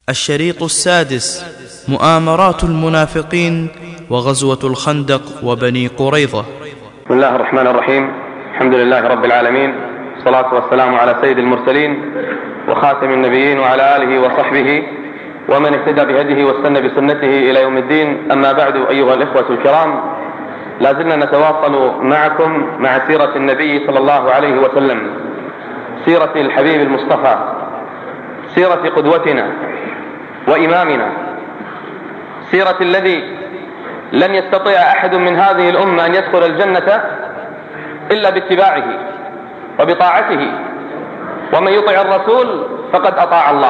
الشريط السادس: مؤامرات المنافقين وغزوة الخندق وبني قريظة. بسم الله الرحمن الرحيم. الحمد لله رب العالمين، والصلاة والسلام على سيد المرسلين وخاتم النبيين وعلى آله وصحبه ومن اهتدى بهديه واستنى بسنته إلى يوم الدين. أما بعد، أيها الإخوة الكرام، لازلنا نتواصل معكم مع سيرة النبي صلى الله عليه وسلم، سيرة الحبيب المصطفى، سيرة قدوتنا وإمامنا، سيرة الذي لن يستطيع أحد من هذه الأمة أن يدخل الجنة إلا باتباعه وبطاعته، ومن يطع الرسول فقد أطاع الله.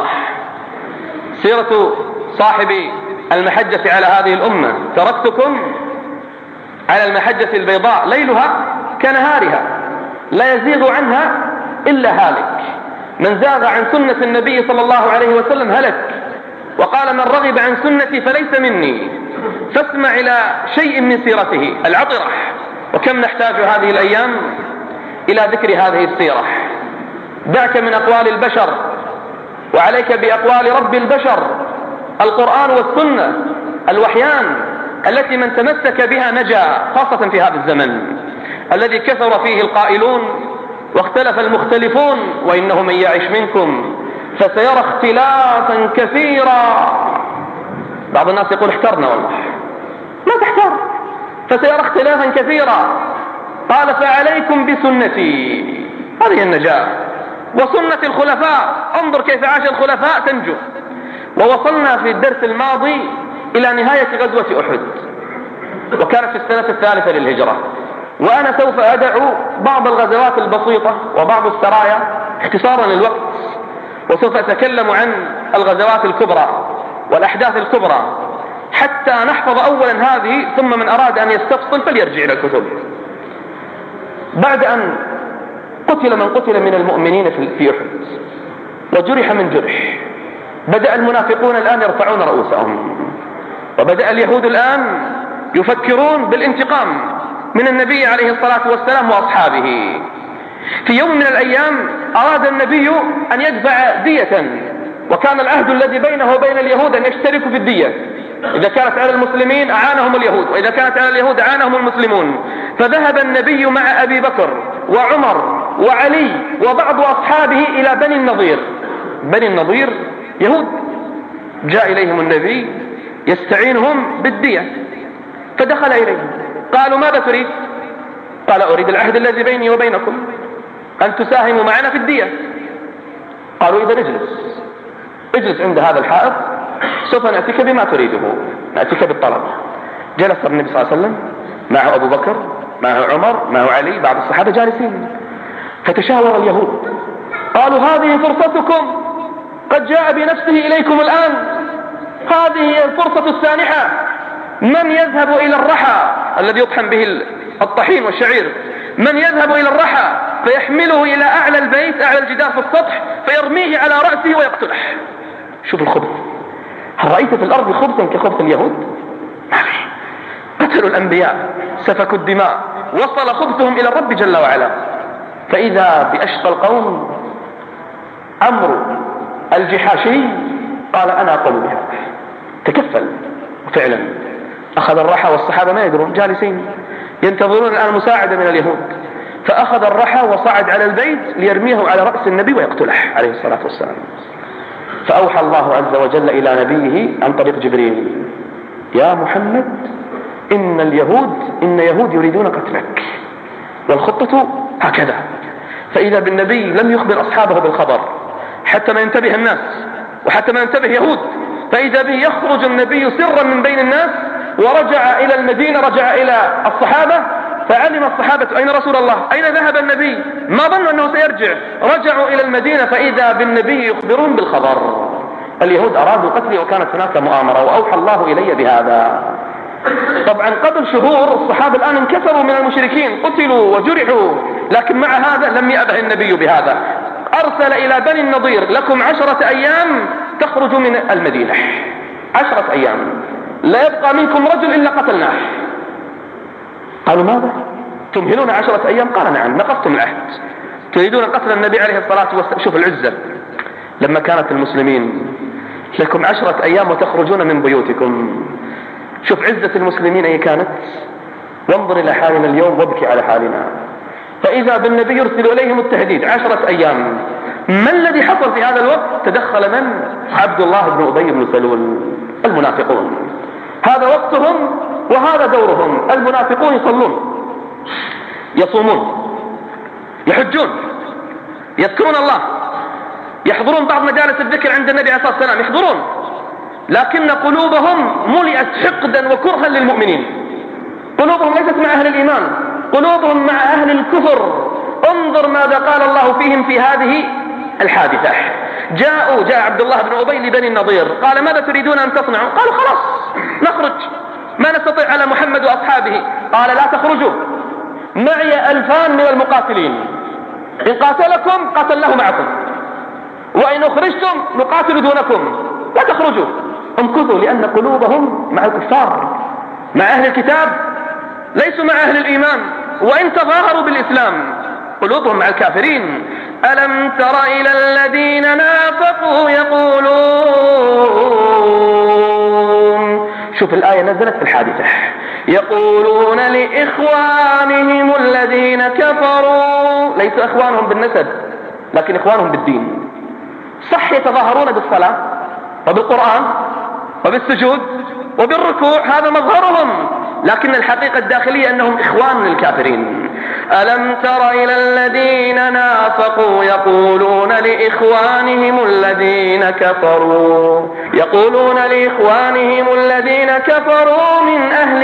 سيرة صاحب المحجة على هذه الأمة: تركتكم على المحجة البيضاء ليلها كنهارها لا يزيغ عنها إلا هالك، من زاغ عن سنة النبي صلى الله عليه وسلم هلك، وقال: من رغب عن سنتي فليس مني. فاسمع إلى شيء من سيرته العطرة. وكم نحتاج هذه الأيام إلى ذكر هذه السيرة. دعك من أقوال البشر وعليك بأقوال رب البشر، القرآن والسنة الوحيان التي من تمسك بها نجا، خاصة في هذا الزمن الذي كثر فيه القائلون واختلف المختلفون. وإنه من يعش منكم فسيرى اختلافا كثيرا. بعض الناس يقول: احترنا. والله ما تحتر، فسيرى اختلافا كثيرا. قال: فعليكم بسنتي، هذه النجاة، وسنة الخلفاء، انظر كيف عاش الخلفاء تنجو. ووصلنا في الدرس الماضي إلى نهاية غزوة أحد، وكانت في السنة الثالثة للهجرة. وأنا سوف أدعو بعض الغزوات البسيطة وبعض السرايا اختصارا للوقت، وسوف أتكلم عن الغزوات الكبرى والأحداث الكبرى حتى نحفظ أولا هذه، ثم من أراد أن يستفصل فليرجع إلى الكتب. بعد أن قتل من قتل من المؤمنين في أحد وجرح من جرح، بدأ المنافقون الآن يرفعون رؤوسهم، وبدأ اليهود الآن يفكرون بالانتقام من النبي عليه الصلاة والسلام وأصحابه. في يوم من الأيام أراد النبي أن يدفع دية، وكان العهد الذي بينه وبين اليهود أن يشتركوا في الدية. إذا كانت على المسلمين أعانهم اليهود، وإذا كانت على اليهود أعانهم المسلمون. فذهب النبي مع أبي بكر وعمر وعلي وبعض أصحابه إلى بني النضير. بني النضير يهود، جاء إليهم النبي يستعينهم بالدية، فدخل إليهم. قالوا: ماذا تريد؟ قال: أريد العهد الذي بيني وبينكم، أن تساهموا معنا في الدية. قالوا: إذا اجلس عند هذا الحائط، سوف نأتيك بما تريده، نأتيك بالطلب. جلس النبي صلى الله عليه وسلم معه أبو بكر، معه عمر، معه علي، بعض الصحابة جالسين. فتشاور اليهود، قالوا: هذه فرصتكم، قد جاء بنفسه إليكم الآن، هذه هي الفرصة السانحة. من يذهب إلى الرحى الذي يطحن به الطحين والشعير، من يذهب إلى الرحى فيحمله إلى أعلى البيت، أعلى الجدار في السطح، فيرميه على رأسه ويقتله. شوف الخبث. هل رأيت في الأرض خبثا كخبث اليهود؟ ما في. قتلوا الأنبياء، سفكوا الدماء، وصل خبثهم إلى الرب جل وعلا. فإذا بأشقى القوم أمر الجحاشي، قال: أنا أقول بها. تكفل، وفعلا أخذ الرحى، والصحابة ما يدرون، جالسين ينتظرون الآن مساعدة من اليهود. فأخذ الرحى وصعد على البيت ليرميه على رأس النبي ويقتله عليه الصلاة والسلام. فأوحى الله عز وجل إلى نبيه عن طريق جبريل: يا محمد، إن يهود يريدون قتلك، والخطة هكذا. فإذا بالنبي لم يخبر أصحابه بالخبر حتى ما ينتبه الناس وحتى ما ينتبه يهود. فإذا به يخرج النبي سرا من بين الناس، ورجع إلى المدينة، رجع إلى الصحابة. فعلم الصحابة: أين رسول الله؟ أين ذهب النبي؟ ما ظنوا أنه سيرجع. رجعوا إلى المدينة، فإذا بالنبي يخبرون بالخبر. اليهود أرادوا قتلي، وكانت هناك مؤامرة، وأوحى الله إلي بهذا. طبعا قبل شهور الصحابة الآن انكسروا من المشركين، قتلوا وجرحوا، لكن مع هذا لم يأبه النبي بهذا. أرسل إلى بني النضير: لكم 10 أيام تخرج من المدينة، 10 أيام، لا يبقى منكم رجل إلا قتلناه. قالوا: ماذا؟ تمهلون 10 أيام؟ قال: نعم، نقضتم العهد، تريدون قتل النبي عليه الصلاة والسلام. شوف العزة. لما كانت المسلمين لكم 10 أيام وتخرجون من بيوتكم. شوف عزة المسلمين أي كانت، وانظر إلى حالنا اليوم وابكي على حالنا. فإذا بالنبي يرسل إليهم التهديد 10 أيام. ما الذي حصل في هذا الوقت؟ تدخل من؟ عبد الله بن أبي بن سلول، المنافقون. هذا وقتهم وهذا دورهم. المنافقون يصلون، يصومون، يحجون، يذكرون الله، يحضرون بعض مجالس الذكر عند النبي عليه الصلاة والسلام، يحضرون، لكن قلوبهم ملئت حقدا وكرها للمؤمنين. قلوبهم ليست مع أهل الإيمان، قلوبهم مع أهل الكفر. انظر ماذا قال الله فيهم في هذه الحادثة. جاء عبد الله بن أبي لبني النضير، قال ماذا تريدون أن تصنعوا؟ قالوا خلاص نخرج، ما نستطيع على محمد وأصحابه. قال لا تخرجوا، معي 2000 من المقاتلين، إن قاتلكم قاتلناه معكم، وإن أخرجتم نقاتل دونكم، لا تخرجوا، امكثوا. لأن قلوبهم مع الكفار، مع أهل الكتاب، ليسوا مع أهل الإيمان، وإن تظاهروا بالإسلام قلوبهم مع الكافرين. ألم تر إلى الذين نافقوا يقولون، شوف الآية نزلت في الحادثة، يقولون لإخوانهم الذين كفروا، ليسوا إخوانهم بالنسب لكن إخوانهم بالدين. صح يتظاهرون بالصلاة وبالقرآن وبالسجود وبالركوع، هذا مظهرهم، لكن الحقيقة الداخلية أنهم إخوان للكافرين. ألم تر إلى الذين نافقوا يقولون لإخوانهم الذين كفروا، يقولون لإخوانهم الذين كفروا من أهل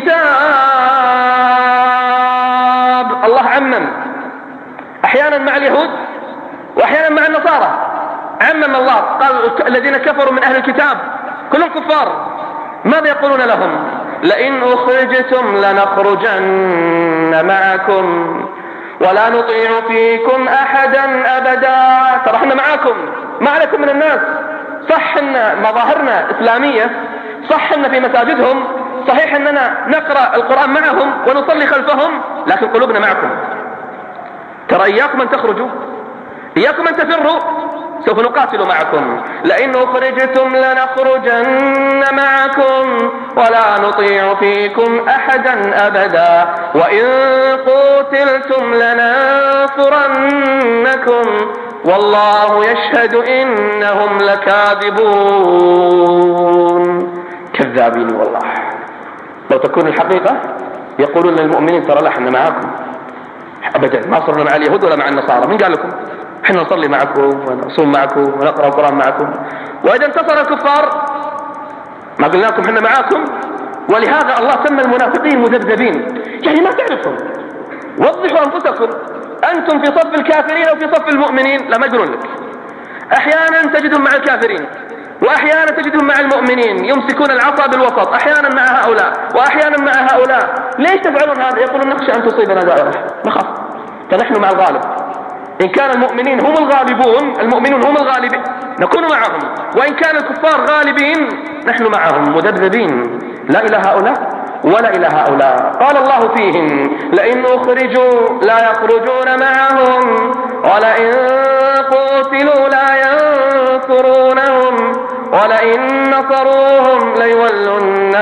الكتاب. الله عمم، أحيانا مع اليهود وأحيانا مع النصارى، عمم الله، قال الذين كفروا من أهل الكتاب كلهم كفار. ماذا يقولون لهم؟ لئن أخرجتم لنخرجن معكم ولا نطيع فيكم أحدا أبدا. ترى احنا معكم، ما عليكم من الناس. صح ان مظاهرنا إسلامية، صح ان في مساجدهم، صحيح اننا نقرأ القرآن معهم ونصلي خلفهم، لكن قلوبنا معكم. ترى إياكم أن تخرجوا، إياكم أن تفروا، سوف نقاتل معكم. لئن أخرجتم لنخرجن معكم ولا نطيع فيكم أحدا أبدا وإن قتلتم لننصرنكم والله يشهد إنهم لكاذبون. كذابين والله. لو تكون الحقيقة يقولون للمؤمنين ترى لا احنا معكم أبدا، ما صرنا مع اليهود ولا مع النصارى. من قال لكم؟ احنا نصلي معكم ونصوم معكم ونقرأ القرآن معكم. وإذا انتصر الكفار ما قلنا لكم احنا معكم؟ ولهذا الله سمى المنافقين مذبذبين، يعني ما تعرفهم. وضحوا أنفسكم، أنتم في صف الكافرين أو في صف المؤمنين؟ لا، ما يقولون لك. أحيانا تجدهم مع الكافرين وأحيانا تجدهم مع المؤمنين، يمسكون العصا بالوسط، أحيانا مع هؤلاء وأحيانا مع هؤلاء. ليش تفعلون هذا؟ يقولون نخشى أن تصيبنا دائرة، نخاف، فنحن مع الغالب. إن كان المؤمنين هم الغالبون، المؤمنون هم الغالبين، نكون معهم، وإن كان الكفار غالبين نحن معهم مذبذبين، لا إلى هؤلاء ولا إلى هؤلاء. قال الله فيهم لئن أخرجوا لا يخرجون معهم ولئن قتلوا لا ينصرونهم ولئن نصروهم ليولن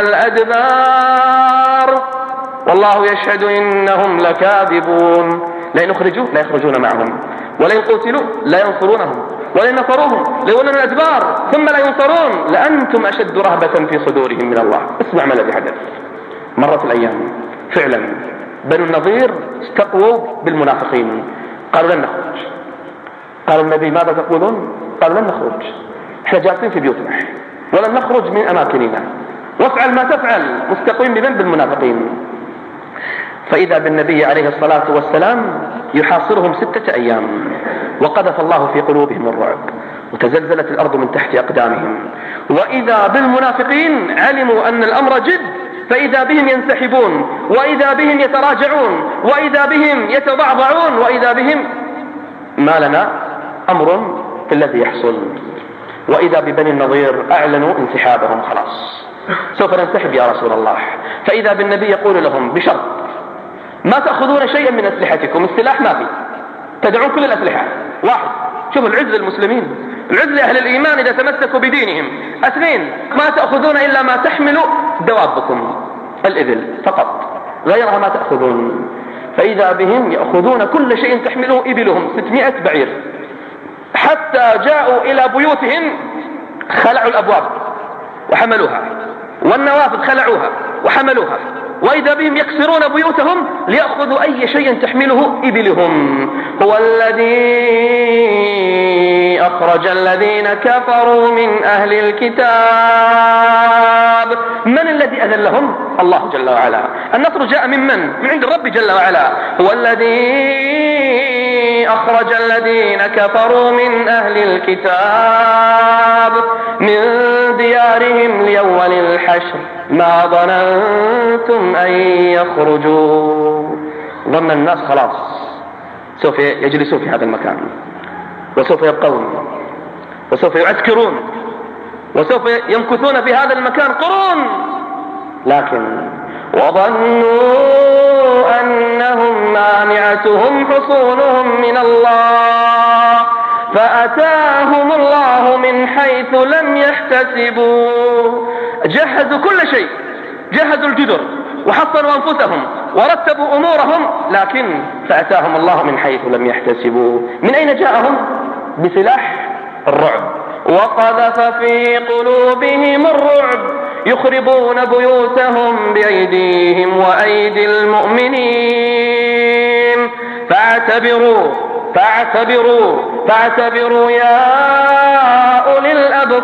الأدبار والله يشهد إنهم لكاذبون. لئن أخرجوا لا يخرجون معهم ولئن قتلوا لا ينصرونهم ولئن نصروهم ليولن الأدبار ثم لا ينصرون لأنتم أشد رهبة في صدورهم من الله. اسمع ما الذي حدث. مرت الأيام فعلا بنو النضير استقووا بالمنافقين، قالوا لن نخرج. قال النبي ماذا تقولون؟ قالوا لن نخرج، احنا جالسين في بيوتنا ولن نخرج من أماكننا، وافعل ما تفعل، مستقيم بذنب المنافقين. فإذا بالنبي عليه الصلاة والسلام يحاصرهم 6 أيام، وقذف الله في قلوبهم الرعب وتزلزلت الأرض من تحت أقدامهم. وإذا بالمنافقين علموا أن الأمر جد، فإذا بهم ينسحبون، وإذا بهم يتراجعون، وإذا بهم يتضعضعون، وإذا بهم ما لنا أمر في الذي يحصل. وإذا ببني النضير أعلنوا انسحابهم، خلاص سوف ننسحب يا رسول الله. فإذا بالنبي يقول لهم بشرط ما تأخذون شيئا من أسلحتكم، السلاح ما في، تدعون كل الأسلحة. واحد، شوفوا العز المسلمين، العزلة أهل الإيمان إذا تمسكوا بدينهم. 2 ما تأخذون إلا ما تحمل دوابكم، الإبل فقط، غيرها ما تأخذون. فإذا بهم يأخذون كل شيء تحمله إبلهم 600 بعير، حتى جاءوا إلى بيوتهم خلعوا الأبواب وحملوها، والنوافذ خلعوها وحملوها، وإذا بهم يكسرون بيوتهم ليأخذوا أي شيء تحمله إبلهم. هو الذي أخرج الذين كفروا من أهل الكتاب. من الذي أذلهم؟ الله جل وعلا. النصر جاء من عند الرب جل وعلا. هو الذي أخرج الذين كفروا من أهل الكتاب من ديارهم لأول الحشر ما ظننتم أن يخرجوا. ظن الناس خلاص سوف يجلسون في هذا المكان، وسوف يبقون، وسوف يعسكرون، وسوف يمكثون في هذا المكان قرون، لكن وظنوا أنهم مانعتهم حصونهم من الله فأتاهم الله من حيث لم يحتسبوا. جهزوا كل شيء، جهزوا الجدر وحصنوا أنفسهم ورتبوا أمورهم، لكن فأتاهم الله من حيث لم يحتسبوا. من أين جاءهم؟ بسلاح الرعب. وقذف في قلوبهم الرعب يخربون بيوتهم بأيديهم وأيدي المؤمنين فاعتبروا يا أولي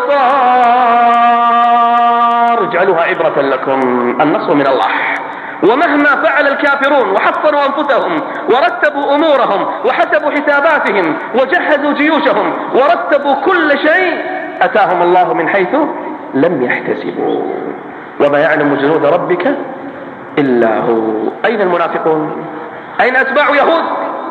الأبصار، اجعلوها عبرة لكم. النصر من الله. ومهما فعل الكافرون وحصنوا أنفسهم ورتبوا أمورهم وحسبوا حساباتهم وجهزوا جيوشهم ورتبوا كل شيء، أتاهم الله من حيث لم يحتسبوا. وما يعلم جنود ربك إلا هو. أين المنافقون؟ أين أتباع يهود؟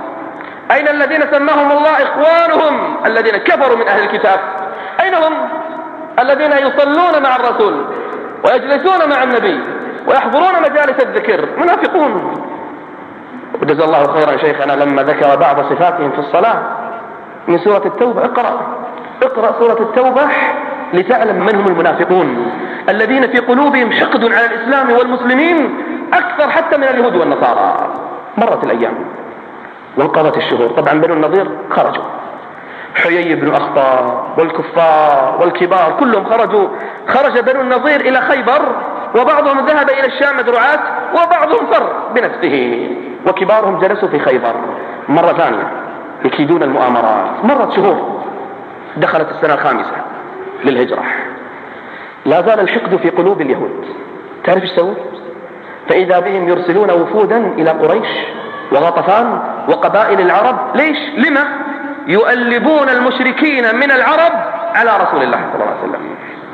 أين الذين سماهم الله إخوانهم الذين كفروا من أهل الكتاب؟ أين هم الذين يصلون مع الرسول ويجلسون مع النبي ويحضرون مجالس الذكر؟ منافقون. وجزا الله خيرا شيخنا لما ذكر بعض صفاتهم في الصلاة من سورة التوبة. اقرأ سورة التوبة لتعلم من هم المنافقون الذين في قلوبهم حقد على الإسلام والمسلمين أكثر حتى من اليهود والنصارى. مرت الأيام وانقضت الشهور، طبعا بنو النضير خرجوا، حيي بن أخطب والكفار والكبار كلهم خرجوا. خرج بنو النضير إلى خيبر، وبعضهم ذهب إلى الشام مدرعات، وبعضهم فر بنفسه، وكبارهم جلسوا في خيبر مرة ثانية يكيدون المؤامرات. مرت شهور، دخلت السنة 5 للهجرة، لا زال الحقد في قلوب اليهود. تعرف ايش سووا؟ فإذا بهم يرسلون وفودا إلى قريش وغطفان وقبائل العرب. ليش؟ لما؟ يؤلبون المشركين من العرب على رسول الله صلى الله عليه وسلم.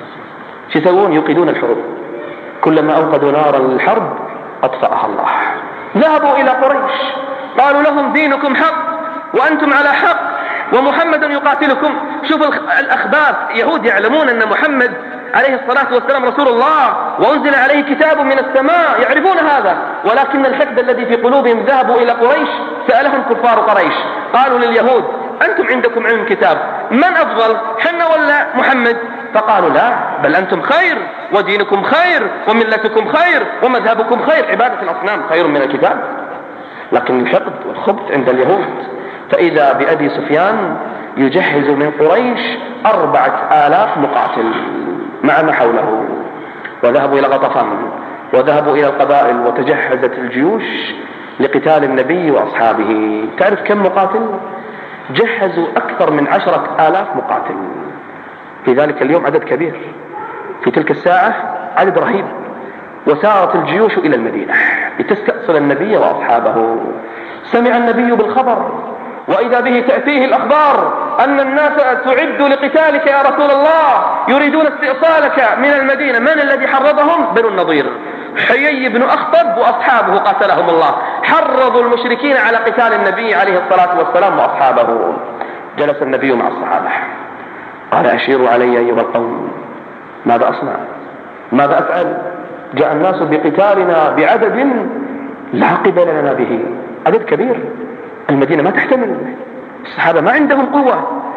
شو يسوون؟ يوقدون الحروب، كلما أوقدوا نارا للحرب أطفأها الله. ذهبوا إلى قريش قالوا لهم دينكم حق وأنتم على حق ومحمد يقاتلكم. شوفوا الأخبار، يهود يعلمون أن محمد عليه الصلاة والسلام رسول الله وأنزل عليه كتاب من السماء، يعرفون هذا، ولكن الحقد الذي في قلوبهم ذهبوا إلى قريش. سألهم كفار قريش قالوا لليهود أنتم عندكم علم كتاب، من أفضل حنا ولا محمد؟ فقالوا لا، بل أنتم خير ودينكم خير وملتكم خير ومذهبكم خير، عبادة الأصنام خير من الكتاب. لكن الحقد والخبث عند اليهود. فإذا بأبي سفيان يجهز من قريش 4000 مقاتل مع ما حوله، وذهبوا إلى غطفان وذهبوا إلى القبائل وتجهزت الجيوش لقتال النبي وأصحابه. تعرف كم مقاتل؟ جهزوا أكثر من 10,000 مقاتل. في ذلك اليوم عدد كبير، في تلك الساعة عدد رهيب. وسارت الجيوش إلى المدينة لتستأصل النبي وأصحابه. سمع النبي بالخبر، وإذا به تأتيه الأخبار أن الناس تعد لقتالك يا رسول الله، يريدون استئصالك من المدينة. من الذي حرضهم؟ بنو النضير، حيي بن أخطب وأصحابه قاتلهم الله، حرضوا المشركين على قتال النبي عليه الصلاة والسلام وأصحابه. جلس النبي مع الصحابة قال أشيروا علي أيها القوم، ماذا أصنع؟ ماذا أفعل؟ جاء الناس بقتالنا بعدد لا قبل لنا به، عدد كبير، المدينة ما تحتمل، الصحابة ما عندهم قوة،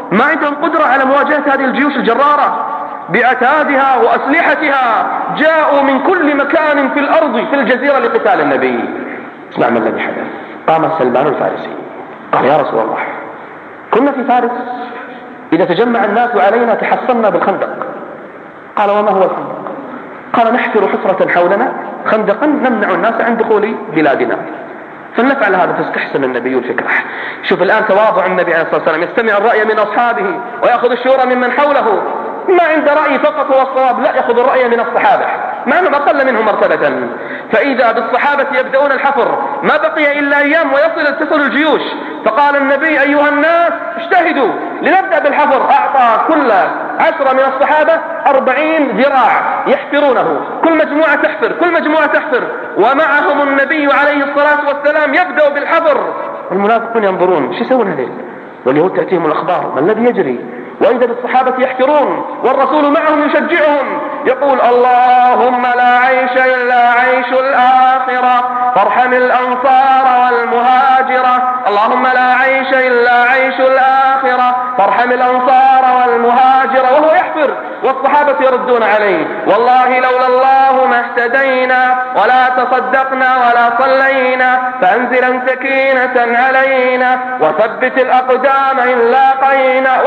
ما عندهم قدرة على مواجهة هذه الجيوش الجرارة بعتادها وأسلحتها. جاءوا من كل مكان في الأرض في الجزيرة لقتال النبي. اسمع ما الذي حدث. قام سلمان الفارسي قال يا رسول الله كنا في فارس إذا تجمع الناس علينا تحصنا بالخندق. قال وما هو الخندق؟ قال نحفر حفرة حولنا خندقا نمنع الناس عن دخول بلادنا. فلنفعل هذا. فاستحسن النبي الفكرة. شوف الآن تواضع النبي عليه الصلاة والسلام، يستمع الرأي من أصحابه ويأخذ الشورى ممن حوله. ما عند رأي فقط هو الصواب، لا، يأخذ الرأي من الصحابة مع أنهم أقل منهم مرتبة. فإذا بالصحابة يبدأون الحفر ما بقي إلا أيام وتصل الجيوش. فقال النبي أيها الناس اجتهدوا لنبدأ بالحفر. أعطى كل 10 من الصحابة 40 ذراع يحفرونه، كل مجموعة تحفر ومعهم النبي عليه الصلاة والسلام يبدأ بالحفر. المنافقون ينظرون ايش يسوون هذول، واليهود تأتيهم الأخبار ما الذي يجري، وإذا بالصحابة يحفرون والرسول معهم يشجعهم يقول اللهم لا عيش إلا عيش الآخرة فارحم الأنصار والمهاجرة. اللهم لا عيش إلا عيش الآخرة فارحم الأنصار والمهاجرة. وهو يحفر والصحابة يردون عليه والله لولا الله ما اهتدينا ولا تصدقنا ولا صلينا فأنزلا سكينة علينا وثبت الأقدام إن لاقينا.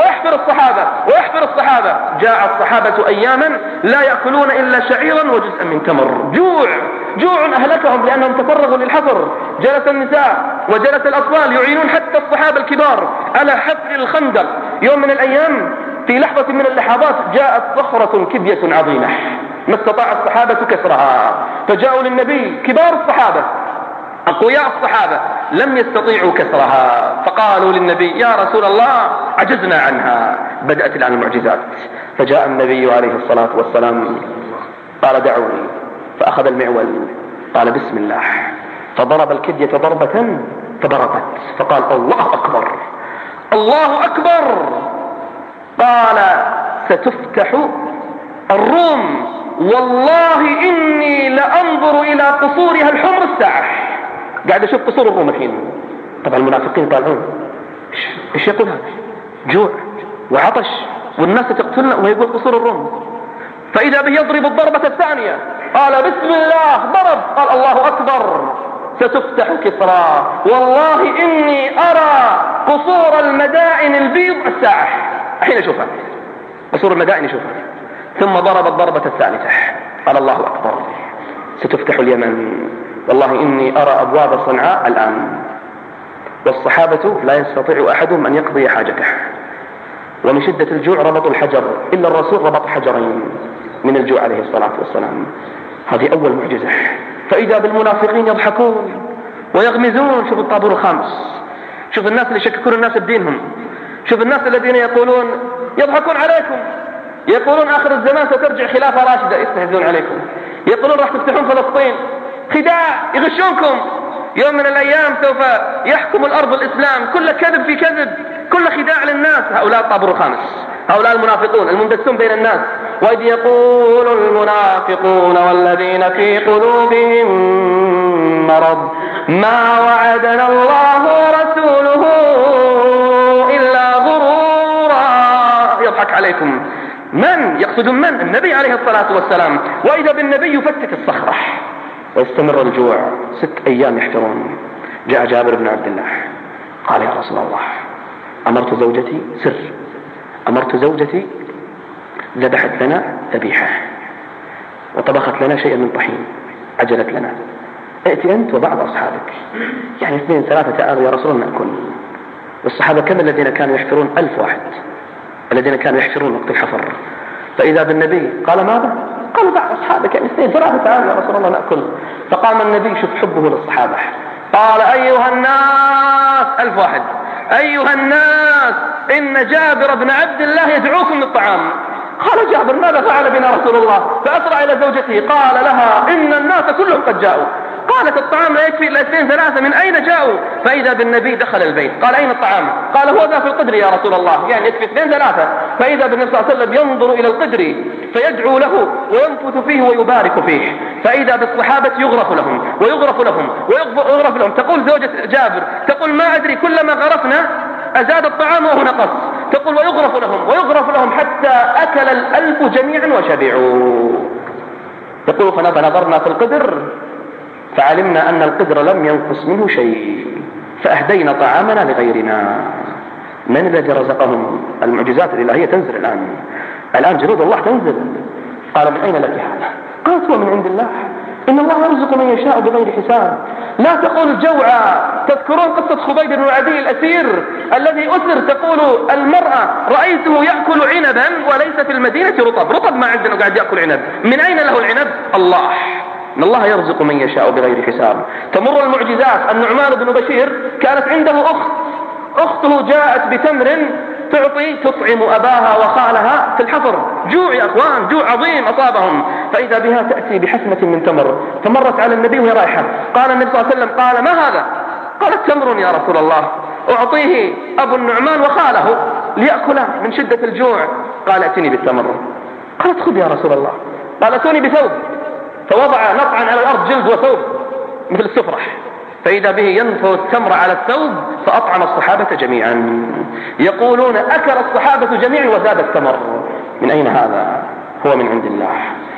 ويحفر الصحابة. جاء الصحابة أياما لا يأكلون إلا شعيرا وجزءا من تمر. جوع أهلكهم لأنهم تفرغوا للحفر. جلس النساء وجلس الأطفال يعينون حتى الصحابة الكبار على حفر الخندق. يوم من الأيام في لحظة من اللحظات جاءت صخرة كبية عظيمة ما استطاع الصحابة كسرها، فجاءوا للنبي كبار الصحابة أقوياء الصحابة لم يستطيعوا كسرها، فقالوا للنبي يا رسول الله عجزنا عنها. بدأت الآن المعجزات. فجاء النبي عليه الصلاة والسلام قال دعوني، فأخذ المعول قال بسم الله، فضرب الكدية ضربة فبرقت، فقال الله أكبر الله أكبر. قال ستفتح الروم والله إني لأنظر إلى قصورها الحمر الساعة. قاعد أشوف قصور الروم الحين. طبعا المنافقين طالعون إيش يقول هذا؟ جوع وعطش والناس تقتلنا ويقول قصور الروم. فإذا به يضرب الضربة الثانية قال بسم الله، ضرب قال الله أكبر ستفتح كسرى والله إني أرى قصور المدائن البيض الساعة. الحين أشوفها قصور المدائن أشوفها. ثم ضرب الضربة الثالثة قال الله أكبر ستفتح اليمن والله إني أرى أبواب صنعاء الآن. والصحابة لا يستطيع أحدهم أن يقضي حاجته، ومن شدة الجوع ربطوا الحجر، إلا الرسول ربط حجرين من الجوع عليه الصلاة والسلام. هذه أول معجزة. فإذا بالمنافقين يضحكون ويغمزون. شوف الطابور الخامس، شوف الناس اللي يشككون الناس بدينهم، شوف الناس الذين يقولون يضحكون عليكم، يقولون آخر الزمان سترجع خلافة راشدة، يستهزئون عليكم، يقولون راح تفتحون فلسطين، خداع، يغشونكم. يوم من الأيام سوف يحكم الأرض الإسلام، كل كذب في كذب، كل خداع للناس. هؤلاء الطابور الخامس، هؤلاء المنافقون المندسون بين الناس. وإذ يقول المنافقون والذين في قلوبهم مرض ما وعدنا الله ورسوله إلا غرورا. يضحك عليكم. من يقصدون؟ من؟ النبي عليه الصلاة والسلام. وإذا بالنبي يفتت الصخرة ويستمر الجوع 6 أيام يحفرون. جاء جابر بن عبد الله قال يا رسول الله أمرت زوجتي سر، أمرت زوجتي ذبحت لنا ذبيحة وطبخت لنا شيئا من طحين، عجلت لنا، ائتي أنت وبعض أصحابك، يعني 2 3 تعالوا يا رسول الله نأكل. والصحابة كم الذين كانوا يحفرون؟ 1000 واحد الذين كانوا يحفرون وقت الحفر. فإذا بالنبي قال ماذا؟ قال بعض أصحابك، يعني 2 3 تعالوا يا رسول الله نأكل. فقام النبي، شوف حبه للصحابة، قال أيها الناس، 1000 واحد، أيها الناس إن جابر بن عبد الله يدعوكم للطعام. قال جابر ماذا فعل بنا رسول الله؟ فأسرع إلى زوجته قال لها إن الناس كلهم قد جاءوا. قالت الطعام لا يكفي إلا 2 3، من أين جاءوا؟ فإذا بالنبي دخل البيت قال أين الطعام؟ قال هو ذا في القدر يا رسول الله، يعني يكفي 2 3. فإذا بالنبي صلى الله عليه وسلم ينظر إلى القدر فيدعو له وينفث فيه ويبارك فيه. فإذا بالصحابة يغرف لهم ويغرف لهم ويغرف لهم. تقول زوجة جابر، تقول ما أدري كلما غرفنا أزاد الطعام وهو نقص، تقول ويغرف لهم حتى أكل 1000 جميعا وشبعوا. يقول فنظرنا في القدر فعلمنا أن القدر لم ينقص منه شيء فأهدينا طعامنا لغيرنا. من الذي رزقهم؟ المعجزات الإلهية تنزل الآن جنود الله تنزل. قال من أين لك هذا؟ قالت هو من عند الله، إن الله يرزق من يشاء بغير حساب. لا تقول جوعا. تذكرون قصة خبيب بن عدي الأسير الذي أسر؟ تقول المرأة رأيته يأكل عنبا وليس في المدينة رطب ما عندنا قاعد يأكل عنب. من أين له العنب؟ الله، إن الله يرزق من يشاء بغير حساب. تمر المعجزات. النعمان بن بشير كانت عنده أخته جاءت بتمر تطعم أباها وخالها في الحفر. جوع يا أخوان، جوع عظيم أصابهم. فإذا بها تأتي بحسنة من تمر فمرت على النبي وهي رايحة. قال النبي صلى الله عليه وسلم قال ما هذا؟ قالت تمر يا رسول الله أعطيه أبو النعمان وخاله ليأكله من شدة الجوع. قال ائتني بالتمر. قالت خذ يا رسول الله. قال ائتوني بثوب. فوضع نطعا على الأرض جلد وثوب مثل السفرح، فإذا به ينفذ التمر على الثوب فأطعم الصحابة جميعا. يقولون أكل الصحابة جميعا وزاد التمر. من أين هذا؟ هو من عند الله.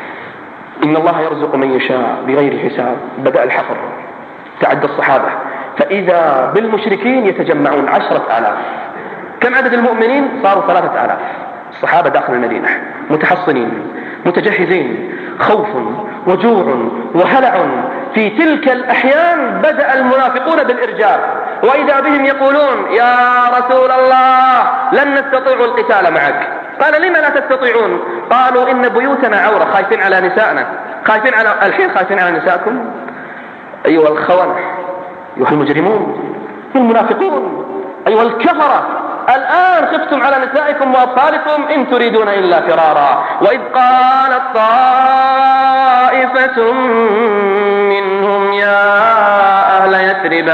إن الله يرزق من يشاء بغير حساب. بدأ الحفر، تعدى الصحابة، فإذا بالمشركين يتجمعون 10,000. كم عدد المؤمنين؟ صاروا 3,000. الصحابة داخل المدينة متحصنين متجهزين، خوف وجوع وهلع. في تلك الأحيان بدأ المنافقون بالإرجاف، وإذا بهم يقولون يا رسول الله لن نستطيع القتال معك. قال لما لا تستطيعون؟ قالوا إن بيوتنا عورة، خايفين على نسائنا، خايفين على نسائكم. أيها الخونة، أيها المجرمون، المنافقون، أيها الكفرة، الآن خفتم على نسائكم وأطفالكم إن تريدون إلا فرارا. وإذ قالت طائفة منهم يا أهل يثرب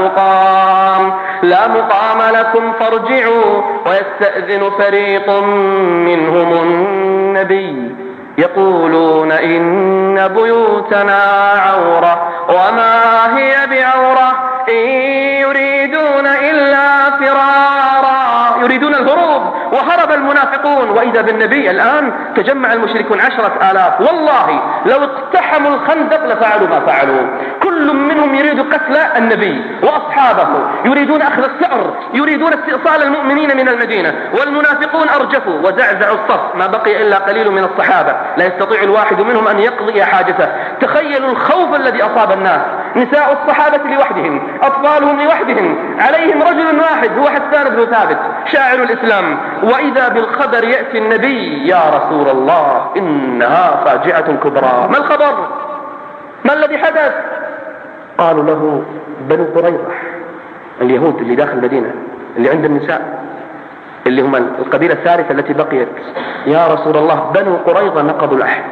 لا مقام لكم فارجعوا. ويستأذن فريق منهم النبي يقولون إن بيوتنا عورة وما هي بعورة إن يريدون إلا فرارا. يريدون الهروب، وهرب المنافقون. وإذا بالنبي الآن تجمع المشركون 10,000. والله لو اقتحموا الخندق لفعلوا ما فعلوا. كل منهم يريد قتل النبي وأصحابه، يريدون أخذ الثأر، يريدون استئصال المؤمنين من المدينة. والمنافقون أرجفوا وزعزعوا الصف، ما بقي إلا قليل من الصحابة، لا يستطيع الواحد منهم أن يقضي حاجته. تخيلوا الخوف الذي أصاب الناس. نساء الصحابة لوحدهم، أطفالهم لوحدهم، عليهم رجل واحد هو حسان بن ثابت شاعر الإسلام. وإذا بالخبر يأتي النبي يا رسول الله إنها فاجعة كبرى. ما الخبر؟ ما الذي حدث؟ قالوا له بنو قريظة، اليهود اللي داخل المدينة اللي عند النساء، اللي هم القبيلة الثالثة التي بقيت. يا رسول الله بنو قريظة نقضوا العهد،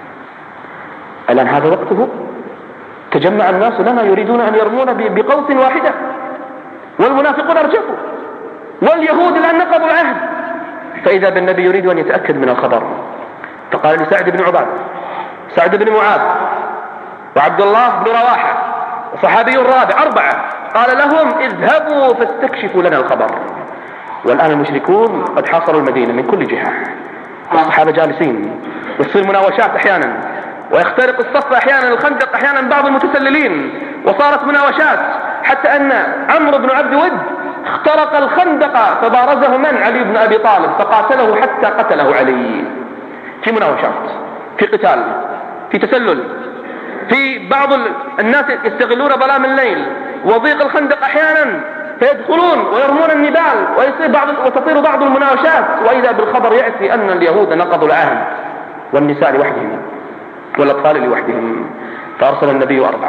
الآن هذا وقته. تجمع الناس لنا يريدون أن يرمون بقوس واحدة، والمنافقون أرجفوا، واليهود الآن نقضوا العهد. فإذا بالنبي يريد أن يتأكد من الخبر، فقال لسعد بن عبادة، سعد بن معاذ، وعبد الله بن رواحة، وصحابي الرابع، 4، قال لهم اذهبوا فاستكشفوا لنا الخبر. والآن المشركون قد حاصروا المدينة من كل جهة، والصحابة جالسين، وتصير مناوشات أحيانا، ويخترق الصف أحيانا، الخندق أحيانا بعض المتسللين، وصارت مناوشات حتى أن عمرو بن عبد ود اخترق الخندق فبارزه من؟ علي بن أبي طالب، فقاتله حتى قتله علي. في مناوشات، في قتال، في تسلل، في بعض الناس يستغلون ظلام الليل وضيق الخندق أحيانا فيدخلون ويرمون النبال وتصير بعض المناوشات. وإذا بالخبر يأتي أن اليهود نقضوا العهد، والنساء لوحدهم والأطفال لوحدهم. فأرسل النبي 4،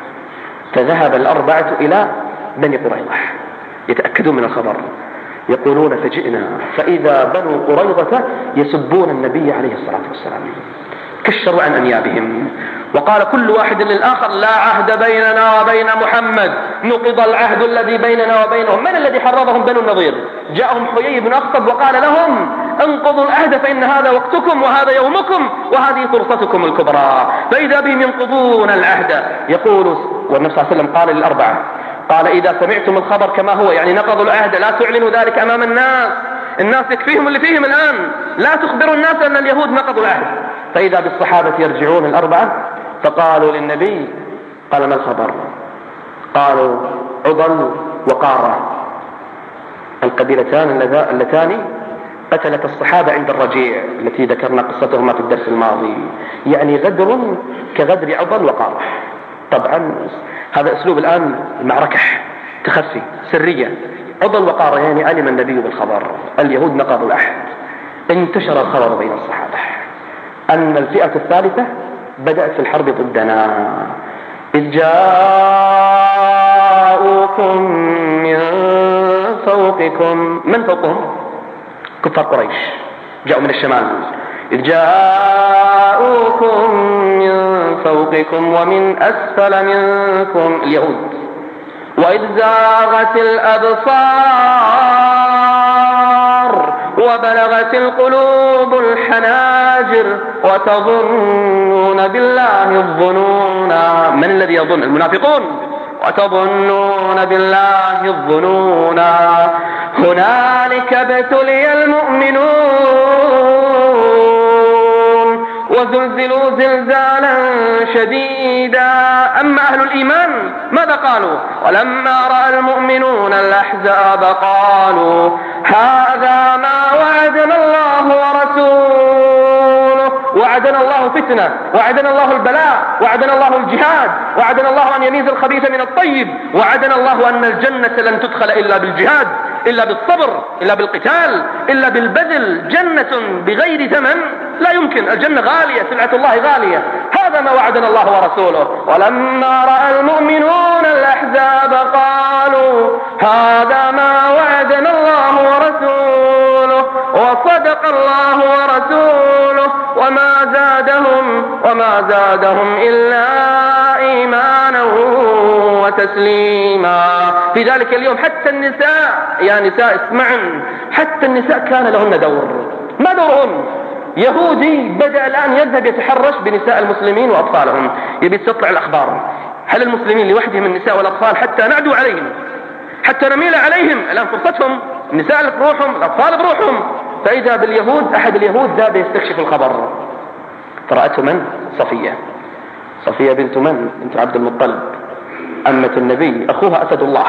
فذهب 4 إلى بني قريظة يتأكدون من الخبر. يقولون فجئنا فإذا بنو قريظة يسبون النبي عليه الصلاة والسلام، كشروا عن أنيابهم، وقال كل واحد للآخر لا عهد بيننا وبين محمد، نقض العهد الذي بيننا وبينهم. من الذي حرضهم؟ بنو النضير. جاءهم حيي بن أخطب وقال لهم انقضوا العهد فإن هذا وقتكم وهذا يومكم وهذه فرصتكم الكبرى. فإذا بهم ينقضون العهد. يقول والنبي صلى الله عليه وسلم قال لل4، قال إذا سمعتم الخبر كما هو، يعني نقضوا العهد، لا تعلنوا ذلك أمام الناس، الناس يكفيهم اللي فيهم الآن، لا تخبروا الناس أن اليهود نقضوا العهد. فإذا بالصحابة يرجعون الأربعة فقالوا للنبي، قال ما الخبر؟ قالوا عضل وقارة، القبيلتان اللتان قتلت الصحابة عند الرجيع التي ذكرنا قصتهما في الدرس الماضي، يعني غدر كغدر عضل وقارة. طبعا هذا أسلوب الآن المعركة، تخفي سرية. عضل وقارة يعني علم النبي بالخبر، اليهود نقضوا العهد. انتشر الخبر بين الصحابة أن الفئة الثالثة بدأت في الحرب ضدنا. إذ جاءوكم من فوقكم، من فوقهم؟ كفار قريش جاءوا من الشمال. إذ جاءوكم من فوقكم ومن أسفل منكم، اليهود. وإذ زاغت الأبصار وبلغت القلوب الحناجر وتظنون بالله الظنون. من الذي يظن؟ المنافقون. وتظنون بالله الظنون. هنالك ابتلي المؤمنون وزلزلوا زلزالا شديدا. أما أهل الإيمان ماذا قالوا؟ ولما رأى المؤمنون الأحزاب قالوا هذا ما وعدنا الله ورسوله. وعدنا الله فتنة، وعدنا الله البلاء، وعدنا الله الجهاد، وعدنا الله أن يميز الخبيث من الطيب، وعدنا الله أن الجنة لن تدخل إلا بالجهاد، إلا بالصبر، إلا بالقتال، إلا بالبذل. جنة بغير ثمن لا يمكن، الجنة غالية، سلعة الله غالية. هذا ما وعدنا الله ورسوله. ولما رأى المؤمنون الأحزاب قالوا هذا ما وعدنا الله ورسوله وصدق الله ورسوله وما زادهم إلا إيمانا وتسليما. في ذلك اليوم حتى النساء، يا نساء اسمعن، حتى النساء كان لهن دور. ما دورهن؟ يهودي بدأ الآن يذهب يتحرش بنساء المسلمين وأطفالهم، يبي تطلع الأخبار. هل المسلمين لوحدهم النساء والأطفال حتى نعدو عليهم، حتى نميل عليهم؟ الآن فرصتهم، النساء بروحهم، الأطفال بروحهم. فإذا باليهود، أحد اليهود ذهب يستكشف الخبر، فرأته من؟ صفية بنت من؟ بنت عبد المطلب، أمة النبي، أخوها أسد الله.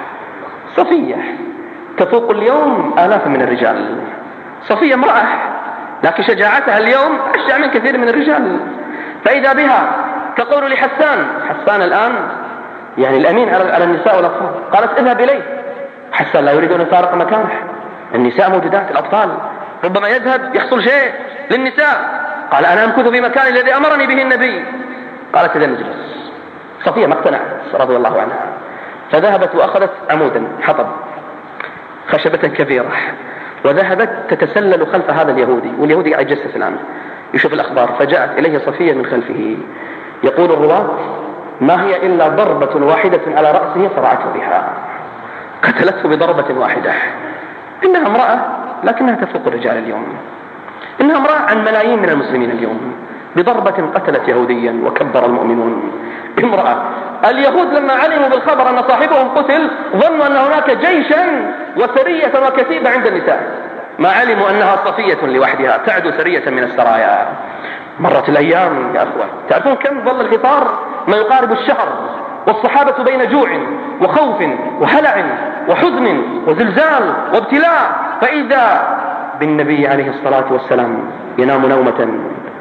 صفية تفوق اليوم آلاف من الرجال. صفية امرأة، لكن شجاعتها اليوم أشجع من كثير من الرجال. فإذا بها تقول لحسان الآن يعني الأمين على النساء والأطفال، قالت اذهب إليه. حسان لا يريد أن يفارق مكانه، النساء موجودات، الأطفال، ربما يذهب يحصل شيء للنساء. قال أنا أمكث في مكان الذي أمرني به النبي. قالت إذا نجلس. صفية ما اقتنعت رضي الله عنها، فذهبت وأخذت عمودا حطب، خشبة كبيرة، وذهبت تتسلل خلف هذا اليهودي، واليهودي قاعد يجسس الآن يشوف الأخبار. فجاءت إليه صفية من خلفه، يقول الرواة ما هي إلا ضربة واحدة على رأسه فرعته بها، قتلته بضربة واحدة. إنها امرأة لكنها تفوق الرجال اليوم، إنها امرأة عن ملايين من المسلمين اليوم، بضربة قتلت يهوديا وكبر المؤمنون. امرأة. اليهود لما علموا بالخبر أن صاحبهم قتل ظنوا أن هناك جيشا وسرية وكتيبة عند النساء، ما علموا أنها صفية لوحدها تعدو سرية من السرايا. مرت الأيام يا أخوة، تعرفون كم ظل الحصار؟ ما يقارب الشهر، والصحابة بين جوع وخوف وهلع وحزن وزلزال وابتلاء. فإذا بالنبي عليه الصلاة والسلام ينام نومة،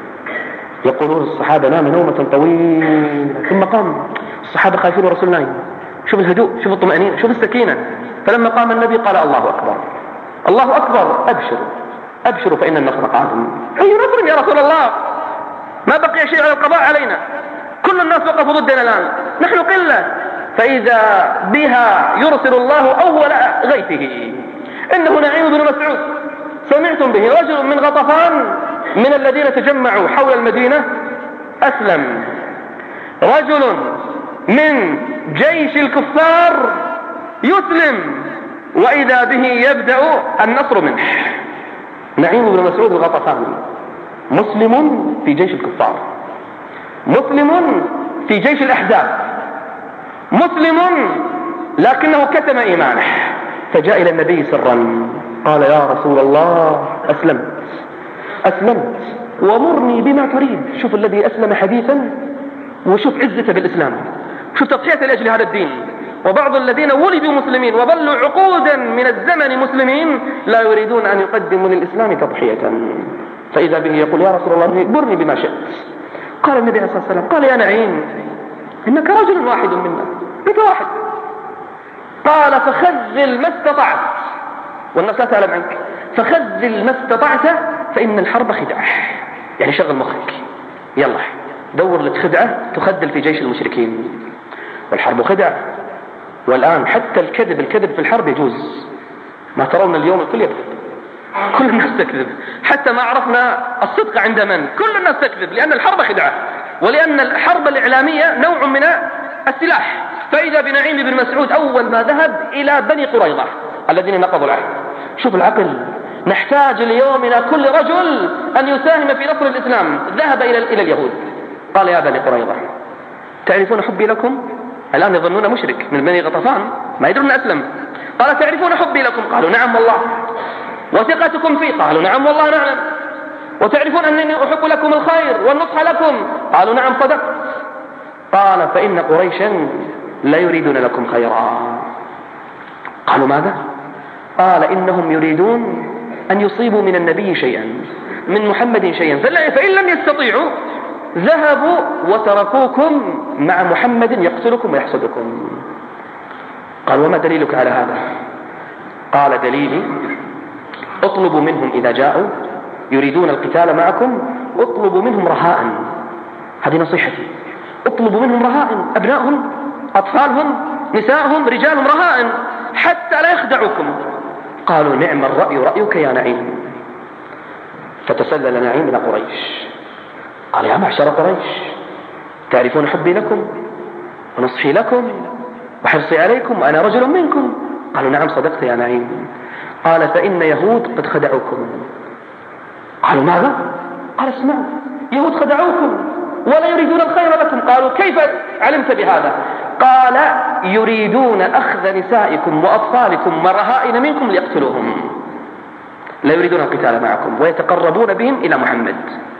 يقولون الصحابة نام نومة طويلة ثم قام. الصحابة خايفين ورسول نايم. شوف الهدوء، شوف الطمأنينة، شوف السكينة. فلما قام النبي قال الله أكبر، الله أكبر، أبشروا فإن النصر قادم. أي نصر يا رسول الله؟ ما بقي شيء على القضاء علينا، كل الناس وقفوا ضدنا الآن، نحن قلة. فإذا بها يرسل الله أول غيثه. إنه نعيم بن مسعود، سمعتم به، رجل من غطفان من الذين تجمعوا حول المدينة أسلم، رجل من جيش الكفار يسلم، وإذا به يبدأ النصر منه. نعيم بن مسعود الغطفاني مسلم في جيش الكفار، مسلم في جيش الأحزاب، مسلم لكنه كتم إيمانه، فجاء إلى النبي سرا قال يا رسول الله أسلمت ومرني بما تريد. شوف الذي أسلم حديثا وشوف عزته بالإسلام، شوف تضحيته لأجل هذا الدين. وبعض الذين ولدوا مسلمين وظلوا عقودا من الزمن مسلمين لا يريدون أن يقدموا للإسلام تضحية، فإذا به يقول يا رسول الله مرني بما شئت. قال النبي صلى الله عليه وسلم قال يا نعيم إنك رجل واحد منا، أنت واحد. قال فخذل ما استطعت، والناس لا تعلم عنك، فخذل ما استطعت فإن الحرب خدعة. يعني شغل مخك، يلا دور لك خدعة تخذل في جيش المشركين، والحرب خدعة. والآن حتى الكذب في الحرب يجوز. ما ترون اليوم الكل يكذب، كل الناس تكذب، حتى ما عرفنا الصدق عند من، كل الناس تكذب، لأن الحرب خدعة، ولأن الحرب الإعلامية نوع من السلاح. فإذا بنعيم بن مسعود أول ما ذهب إلى بني قريظة الذين نقضوا العهد. شوف العقل، نحتاج اليوم إلى كل رجل أن يساهم في نصر الإسلام. ذهب إلى اليهود قال يا بني قريظة تعرفون حبي لكم؟ الآن يظنون مشرك من بني غطفان، ما يدرون أسلم. قال تعرفون حبي لكم؟ قالوا نعم والله. وثقتكم فيه؟ قالوا نعم والله نعلم. وتعرفون أنني أحب لكم الخير والنصح لكم؟ قالوا نعم صدقت. قال فإن قريشا لا يريدون لكم خيرا. قالوا ماذا؟ قال إنهم يريدون أن يصيبوا من النبي شيئا، من محمد شيئا، فإن لم يستطيعوا ذهبوا وتركوكم مع محمد يقتلكم ويحصدكم. قال وما دليلك على هذا؟ قال دليلي اطلبوا منهم إذا جاءوا يريدون القتال معكم اطلبوا منهم رهائن. هذه نصيحتي، اطلبوا منهم رهائن، أبنائهم أطفالهم نسائهم رجالهم رهائن حتى لا يخدعوكم. قالوا نعم الرأي رأيك يا نعيم. فتسلل نعيم إلى قريش قال يا معشر قريش تعرفون حبي لكم ونصحي لكم وحرصي عليكم وأنا رجل منكم. قالوا نعم صدقت يا نعيم. قال فإن يهود قد خدعوكم. قالوا ماذا؟ قال اسمعوا يهود خدعوكم ولا يريدون الخير لكم. قالوا كيف علمت بهذا؟ قال يريدون أخذ نسائكم وأطفالكم ورهائن منكم ليقتلوهم، لا يريدون القتال معكم ويتقربون بهم إلى محمد.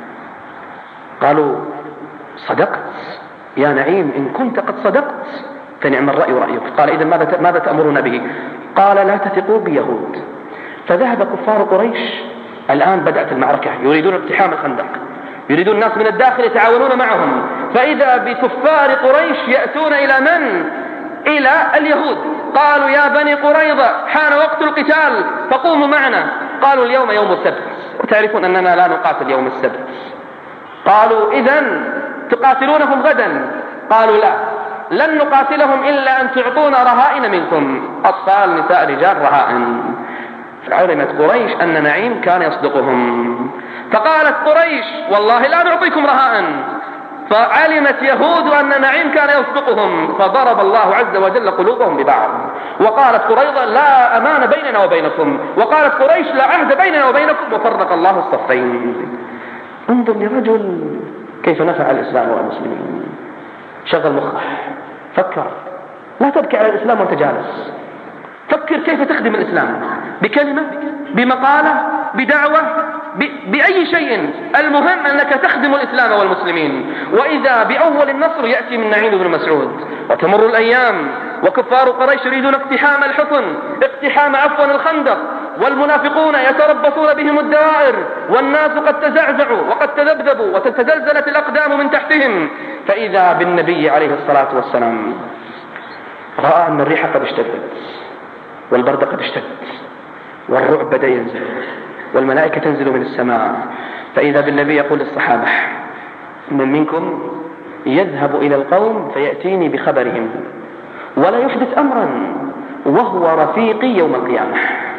قالوا صدقت يا نعيم، إن كنت قد صدقت فنعم الرأي رأيك. قال إذن ماذا تأمرون به؟ قال لا تثقوا بيهود. فذهب كفار قريش. الآن بدأت المعركة، يريدون اقتحام الخندق، يريدون الناس من الداخل يتعاونون معهم. فإذا بكفار قريش يأتون إلى من؟ إلى اليهود. قالوا يا بني قريظة حان وقت القتال فقوموا معنا. قالوا اليوم يوم السبت وتعرفون أننا لا نقاتل يوم السبت. قالوا إذن تقاتلونهم غدا؟ قالوا لا، لن نقاتلهم إلا أن تعطونا رهائن منكم، أطفال نساء رجال رهائن. فعلمت قريش أن نعيم كان يصدقهم، فقالت قريش والله لا نعطيكم رهائن. فعلمت يهود أن نعيم كان يصدقهم، فضرب الله عز وجل قلوبهم ببعض. وقالت قريظة لا أمان بيننا وبينكم، وقالت قريش لا عهد بيننا وبينكم، وفرق الله الصفين. انظر لرجل كيف نفع الإسلام والمسلمين. شغل مخه، فكر، لا تبكي على الإسلام وانت جالس، فكر كيف تخدم الإسلام بكلمة، بمقالة، بدعوة، بأي شيء. المهم أنك تخدم الإسلام والمسلمين. وإذا بأول النصر يأتي من نعيم بن مسعود. وتمر الأيام وكفار قريش يريدون اقتحام الحصن، اقتحام الخندق، والمنافقون يتربصون بهم الدوائر، والناس قد تزعزعوا وقد تذبذبوا وتتزلزلت الأقدام من تحتهم. فإذا بالنبي عليه الصلاة والسلام رأى أن الريح قد اشتدت والبرد قد اشتد والرعب بدأ ينزل والملائكة تنزل من السماء. فإذا بالنبي يقول للصحابة من منكم يذهب إلى القوم فيأتيني بخبرهم ولا يحدث أمرا وهو رفيقي يوم القيامة.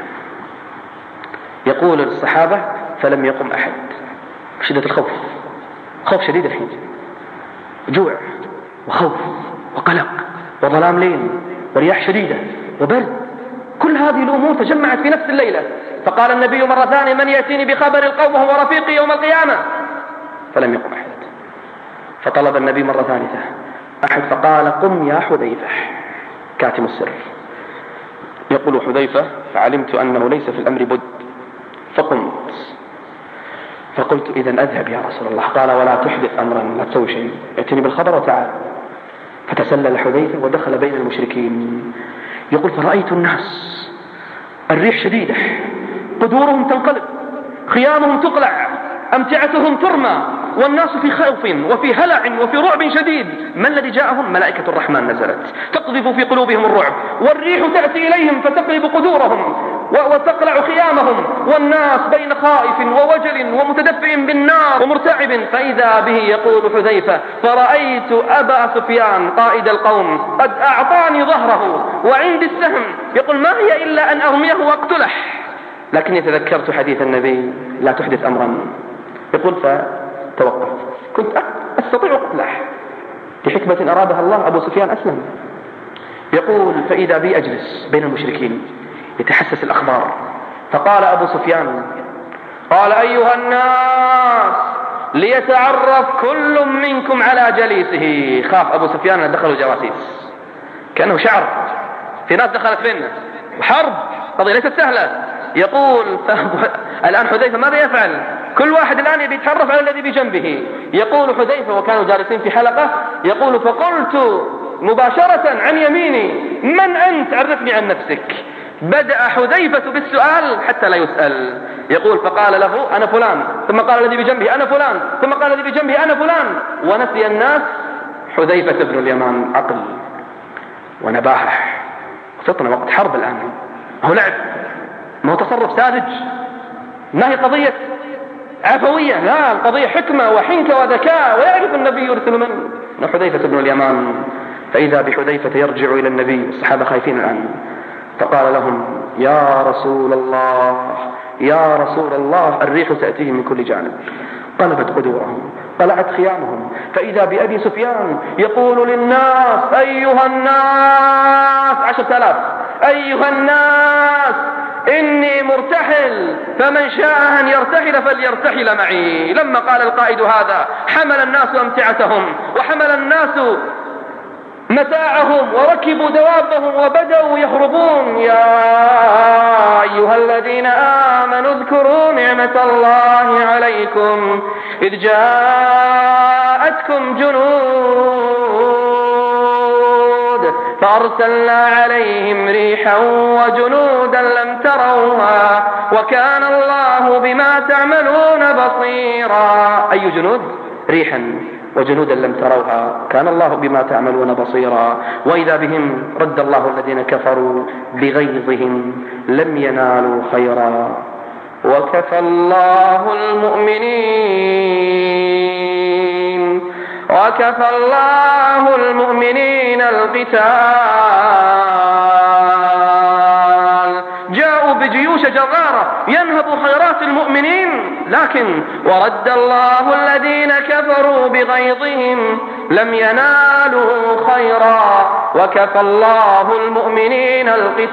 يقول للصحابة فلم يقم أحد. شدة الخوف، خوف شديد الحين، جوع وخوف وقلق وظلام ليل ورياح شديدة وبرد، كل هذه الأمور تجمعت في نفس الليلة. فقال النبي مرة ثانية من يأتيني بخبر القوم وهو رفيقي يوم القيامة؟ فلم يقم أحد. فطلب النبي مرة ثالثة أحد، فقال قم يا حذيفة كاتم السر. يقول حذيفة: فعلمت أنه ليس في الأمر بد فقمت فقلت: إذن أذهب يا رسول الله. قال: ولا تحدث أمرا، لا تسوي شيء، ائتني بالخبر وتعال. فتسلل حذيفة ودخل بين المشركين. يقول: فرأيت الناس الريح شديدة، قدورهم تنقلب، خيامهم تقلع، أمتعتهم ترمى، والناس في خوف وفي هلع وفي رعب شديد. ما الذي جاءهم؟ ملائكة الرحمن نزلت تقذف في قلوبهم الرعب، والريح تأتي إليهم فتقلب قدورهم وتقلع خيامهم، والناس بين خائف ووجل ومتدفئ بالنار ومرتعب. فإذا به يقول حذيفة: فرأيت أبا سفيان قائد القوم قد أعطاني ظهره وعندي السهم، يقول: ما هي إلا أن أرميه وأقتله، لكني تذكرت حديث النبي: لا تحدث أمرا. يقول: فتوقفت، كنت أستطيع قتله لحكمة أرادها الله. أبو سفيان أسلم. يقول: فإذا بي أجلس بين المشركين يتحسس الأخبار. فقال أبو سفيان: قال: أيها الناس، ليتعرف كل منكم على جليسه. خاف أبو سفيان أن دخلوا جواسيس، كأنه شعر في ناس دخلت بيننا وحرب، قضية ليست سهلة. يقول: الآن حذيفة ماذا يفعل؟ كل واحد الآن يبي يتعرف على الذي بجنبه. يقول حذيفة وكانوا جالسين في حلقة، يقول: فقلت مباشرة عن يميني: من أنت؟ عرفني عن نفسك. بدأ حذيفة بالسؤال حتى لا يسأل. يقول: فقال له: أنا فلان، ثم قال الذي بجنبه: أنا فلان، ثم قال الذي بجنبه: أنا فلان. ونسي الناس حذيفة بن اليمان عقل ونباهة فطنة. وقت حرب الآن، هو لعب، ما هو تصرف ساذج، ما هي قضية عفوية، لا، القضية حكمة وحنكة وذكاء، ويعرف النبي يرسل من حذيفة بن اليمان. فإذا بحذيفة يرجع إلى النبي، الصحابة خايفين الآن، فقال لهم: يا رسول الله، يا رسول الله، الريح تأتيه من كل جانب، قلبت قدورهم، قلعت خيامهم. فإذا بأبي سفيان يقول للناس: أيها الناس، 10,000، أيها الناس، إني مرتحل، فمن شاء أن يرتحل فليرتحل معي. لما قال القائد هذا حمل الناس أمتعتهم وحمل الناس متاعهم وركبوا دوابهم وبدأوا يهربون. يا أيها الذين آمنوا اذكروا نعمة الله عليكم إذ جاءتكم جنود فأرسلنا عليهم ريحا وجنودا لم تروها وكان الله بما تعملون بصيرا. أي جنود؟ ريحا وجنودا لم تروها، كان الله بما تعملون بصيرا. وإذا بهم رد الله الذين كفروا بغيظهم لم ينالوا خيرا وكفى الله المؤمنين القتال. جاءوا بجيوش جرارة ينهب خيرات المؤمنين، لكن ورد الله الذين كفروا بغيظهم لم ينالوا خيرا وكفى الله المؤمنين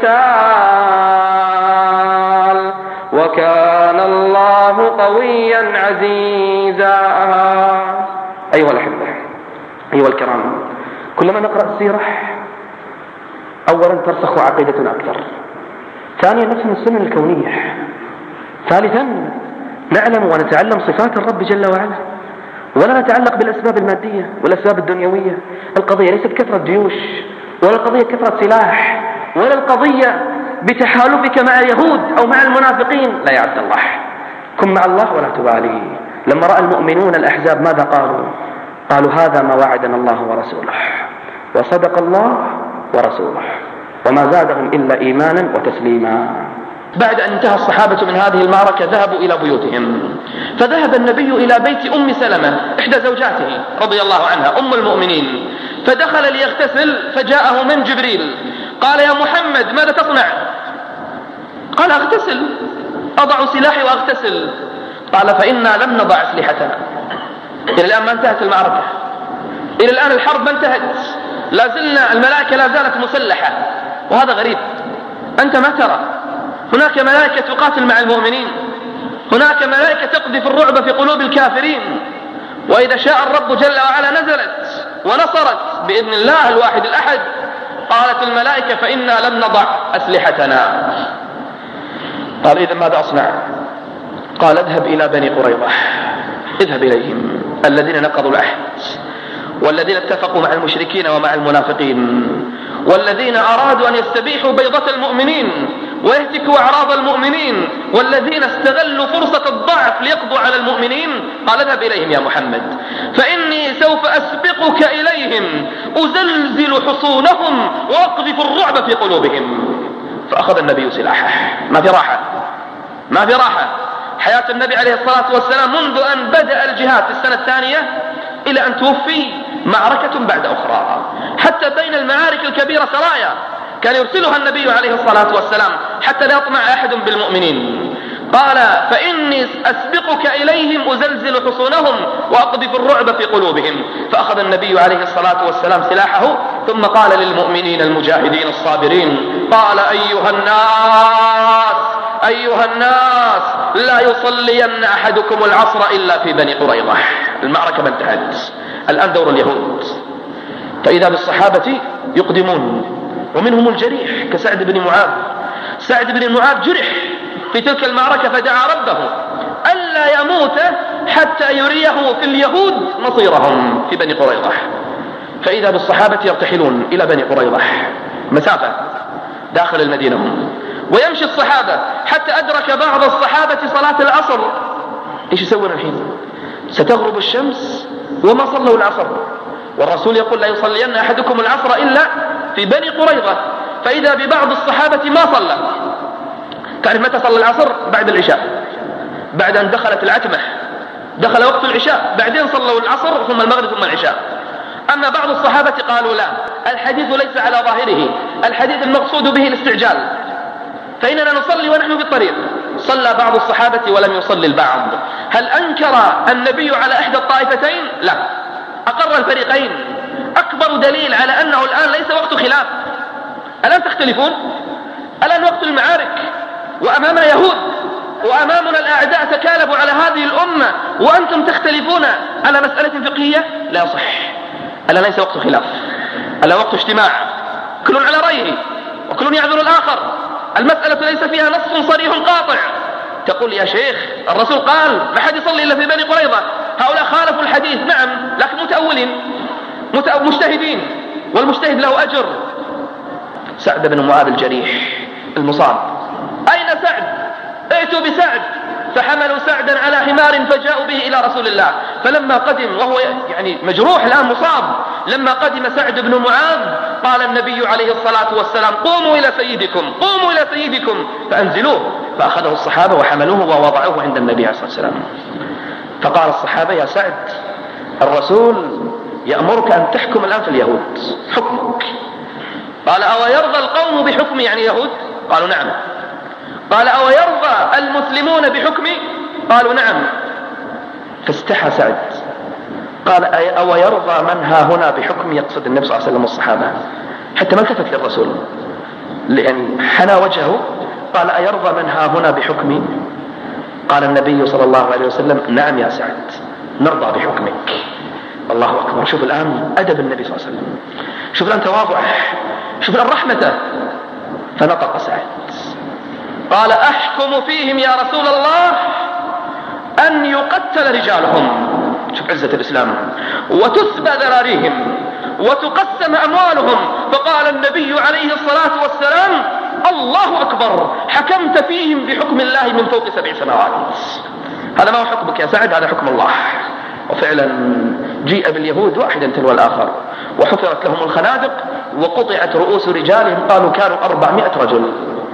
القتال وكان الله قويا عزيزا. أيها الأحبة، أيها الكرام، كلما نقرأ السيرة أولا ترسخ عقيدتنا أكثر، ثانيا نفهم السنن الكونية، ثالثا نعلم ونتعلم صفات الرب جل وعلا، ولا نتعلق بالأسباب المادية والأسباب الدنيوية. القضية ليست كثرة جيوش، ولا القضية كثرة سلاح، ولا القضية بتحالفك مع اليهود أو مع المنافقين. لا يا عبد الله، كن مع الله ولا تبالي. لما رأى المؤمنون الأحزاب ماذا قالوا هذا ما وعدنا الله ورسوله وصدق الله ورسوله وما زادهم إلا إيمانا وتسليما. بعد أن انتهى الصحابة من هذه المعركة ذهبوا إلى بيوتهم، فذهب النبي إلى بيت أم سلمة إحدى زوجاته رضي الله عنها أم المؤمنين، فدخل ليغتسل فجاءه من جبريل قال: يا محمد ماذا تصنع؟ قال: أغتسل، أضع سلاحي وأغتسل. قال: فإنا لم نضع أسلحتنا، إلى الآن ما انتهت المعركة، إلى الآن الحرب ما انتهت، لا زلنا الملائكة لا زالت مسلحة. وهذا غريب، أنت ما ترى هناك ملائكة تقاتل مع المؤمنين، هناك ملائكة تقذف الرعب في قلوب الكافرين، وإذا شاء الرب جل وعلا نزلت ونصرت بإذن الله الواحد الأحد. قالت الملائكة فإنا لم نضع أسلحتنا. قال إذا ماذا أصنع؟ قال اذهب إلى بني قريظة، اذهب إليهم الذين نقضوا العهد، والذين اتفقوا مع المشركين ومع المنافقين، والذين أرادوا أن يستبيحوا بيضة المؤمنين ويهتكوا أعراض المؤمنين، والذين استغلوا فرصة الضعف ليقضوا على المؤمنين. قال اذهب إليهم يا محمد فإني سوف أسبقك إليهم أزلزل حصونهم وأقذف الرعب في قلوبهم. فأخذ النبي سلاحه. ما في راحة. حياة النبي عليه الصلاة والسلام منذ أن بدأ الجهاد في السنة الثانية إلى أن توفي معركة بعد أخرى، حتى بين المعارك الكبيرة سرايا كان يرسلها النبي عليه الصلاة والسلام حتى لا يطمع أحد بالمؤمنين. قال فإني أسبقك إليهم أزلزل حصونهم وأقذف الرعب في قلوبهم. فأخذ النبي عليه الصلاة والسلام سلاحه ثم قال للمؤمنين المجاهدين الصابرين، قال أيها الناس لا يصلين أحدكم العصر إلا في بني قريظة. المعركة ما انتهت، الآن دور اليهود. فإذا بالصحابة يقدمون ومنهم الجريح كسعد بن معاذ. سعد بن معاذ جرح في تلك المعركة فدعا ربه ألا يموت حتى يريه في اليهود مصيرهم في بني قريظة. فإذا بالصحابة يرتحلون إلى بني قريظة، مسافة داخل المدينة، ويمشي الصحابة حتى أدرك بعض الصحابة صلاة العصر. إيش يسوون الحين؟ ستغرب الشمس وما صلوا العصر، والرسول يقول لا يصلين أحدكم العصر إلا في بني قريظة. فإذا ببعض الصحابة ما صلى. تعرف متى صلى العصر؟ بعد العشاء، بعد أن دخلت العتمة، دخل وقت العشاء، بعدين صلوا العصر ثم المغرب ثم العشاء. أما بعض الصحابة قالوا لا، الحديث ليس على ظاهره، الحديث المقصود به الاستعجال، فإننا نصلي ونحن في الطريق. صلى بعض الصحابة ولم يصلي البعض. هل أنكر النبي على إحدى الطائفتين؟ لا، أقر الفريقين. أكبر دليل على أنه الآن ليس وقت خلاف. الآن تختلفون، الآن وقت المعارك، وأمامنا يهود، وأمامنا الأعداء تكالبوا على هذه الأمة، وأنتم تختلفون على مسألة فقهية؟ لا يصح. الآن ليس وقت خلاف، الآن وقت اجتماع، كل على رأيه وكل يعذر الآخر. المسألة ليس فيها نص صريح قاطع. تقول يا شيخ الرسول قال ما حد يصلي إلا في بني قريظة، هؤلاء خالفوا الحديث. نعم، لكن متأولين مجتهدين، والمجتهد له أجر. سعد بن معاذ الجريح المصاب، أين سعد؟ ائتوا بسعد. فحملوا سعدا على حمار فجاءوا به إلى رسول الله. فلما قدم وهو يعني مجروح الآن مصاب، لما قدم سعد بن معاذ قال النبي عليه الصلاة والسلام قوموا إلى سيدكم، قوموا إلى سيدكم فأنزلوه. فأخذه الصحابة وحملوه ووضعوه عند النبي عليه الصلاة والسلام. فقال الصحابة يا سعد الرسول يأمرك أن تحكم الآن في اليهود، حكمك. قال أو يرضى القوم بحكمي يعني يهود؟ قالوا نعم. قال أو يرضى المسلمون بحكمي؟ قالوا نعم. فاستحى سعد، قال أو يرضى من ها هنا بحكمي؟ يقصد النبي صلى الله عليه وسلم والصحابة، حتى ما التفت للرسول لأن حنى وجهه. قال أيرضى من ها هنا بحكمي؟ قال النبي صلى الله عليه وسلم نعم يا سعد نرضى بحكمك. الله أكبر. شوف الآن أدب النبي صلى الله عليه وسلم، شوف الآن تواضعه، شوف الآن رحمته. فنطق سعد قال أحكم فيهم يا رسول الله أن يقتل رجالهم، شوف عزة الإسلام، وتسبى ذراريهم وتقسم أموالهم. فقال النبي عليه الصلاة والسلام الله أكبر، حكمت فيهم بحكم الله من فوق 7 سماوات. هذا ما هو حكمك يا سعد، هذا حكم الله. وفعلا جيء باليهود واحدا تلو الآخر، وحفرت لهم الخنادق وقطعت رؤوس رجالهم، قالوا كانوا 400 رجل،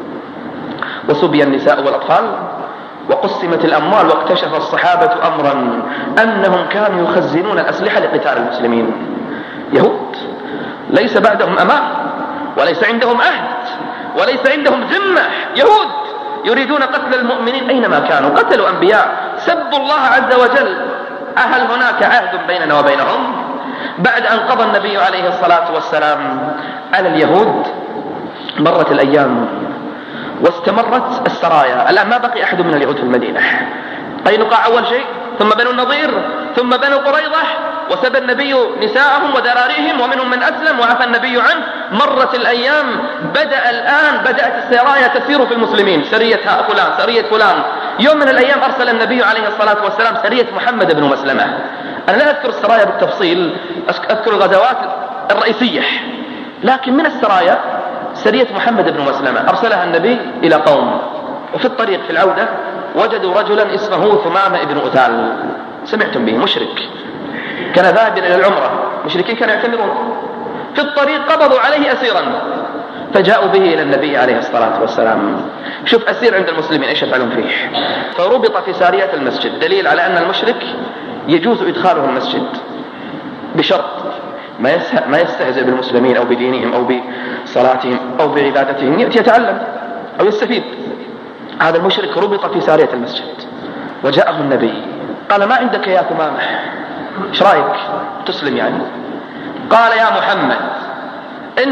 وسبي النساء والأطفال وقسمت الأموال. واكتشف الصحابة أمرا أنهم كانوا يخزنون الأسلحة لقتال المسلمين. يهود ليس بعدهم أمان، وليس عندهم عهد، وليس عندهم ذمة. يهود يريدون قتل المؤمنين أينما كانوا، قتلوا أنبياء، سبوا الله عز وجل. أهل هناك عهد بيننا وبينهم؟ بعد أن قضى النبي عليه الصلاة والسلام على اليهود مرت الأيام واستمرت السرايا. الآن ما بقي أحد من اليهود في المدينة. قينقاع أول شيء ثم بنو النضير ثم بنو قريظة، وسبى النبي نساءهم وذراريهم ومنهم من أسلم وعفى النبي عنه. مرت الأيام، بدأت السرايا تسير في المسلمين، سرية فلان سرية فلان. يوم من الأيام أرسل النبي عليه الصلاة والسلام سرية محمد بن مسلمة. أنا لا أذكر السرايا بالتفصيل، أذكر الغزوات الرئيسية، لكن من السرايا سرية محمد بن مسلمة أرسلها النبي إلى قوم، وفي الطريق في العودة وجدوا رجلا اسمه ثمامة بن أثال، سمعتم به، مشرك، كان ذاهبا إلى العمرة، مشركين كانوا يعتمرون. في الطريق قبضوا عليه أسيرا فجاءوا به إلى النبي عليه الصلاة والسلام. شوف أسير عند المسلمين إيش يفعلون فيه. فربط في سارية المسجد، دليل على أن المشرك يجوز إدخاله المسجد بشرط ما يستهزئ بالمسلمين أو بدينهم أو بصلاتهم أو بعبادتهم، يأتي يتعلم أو يستفيد. هذا المشرك ربط في سارية المسجد، وجاءه النبي قال: ما عندك يا ثمامة؟ ايش رايك تسلم يعني؟ قال: يا محمد، إن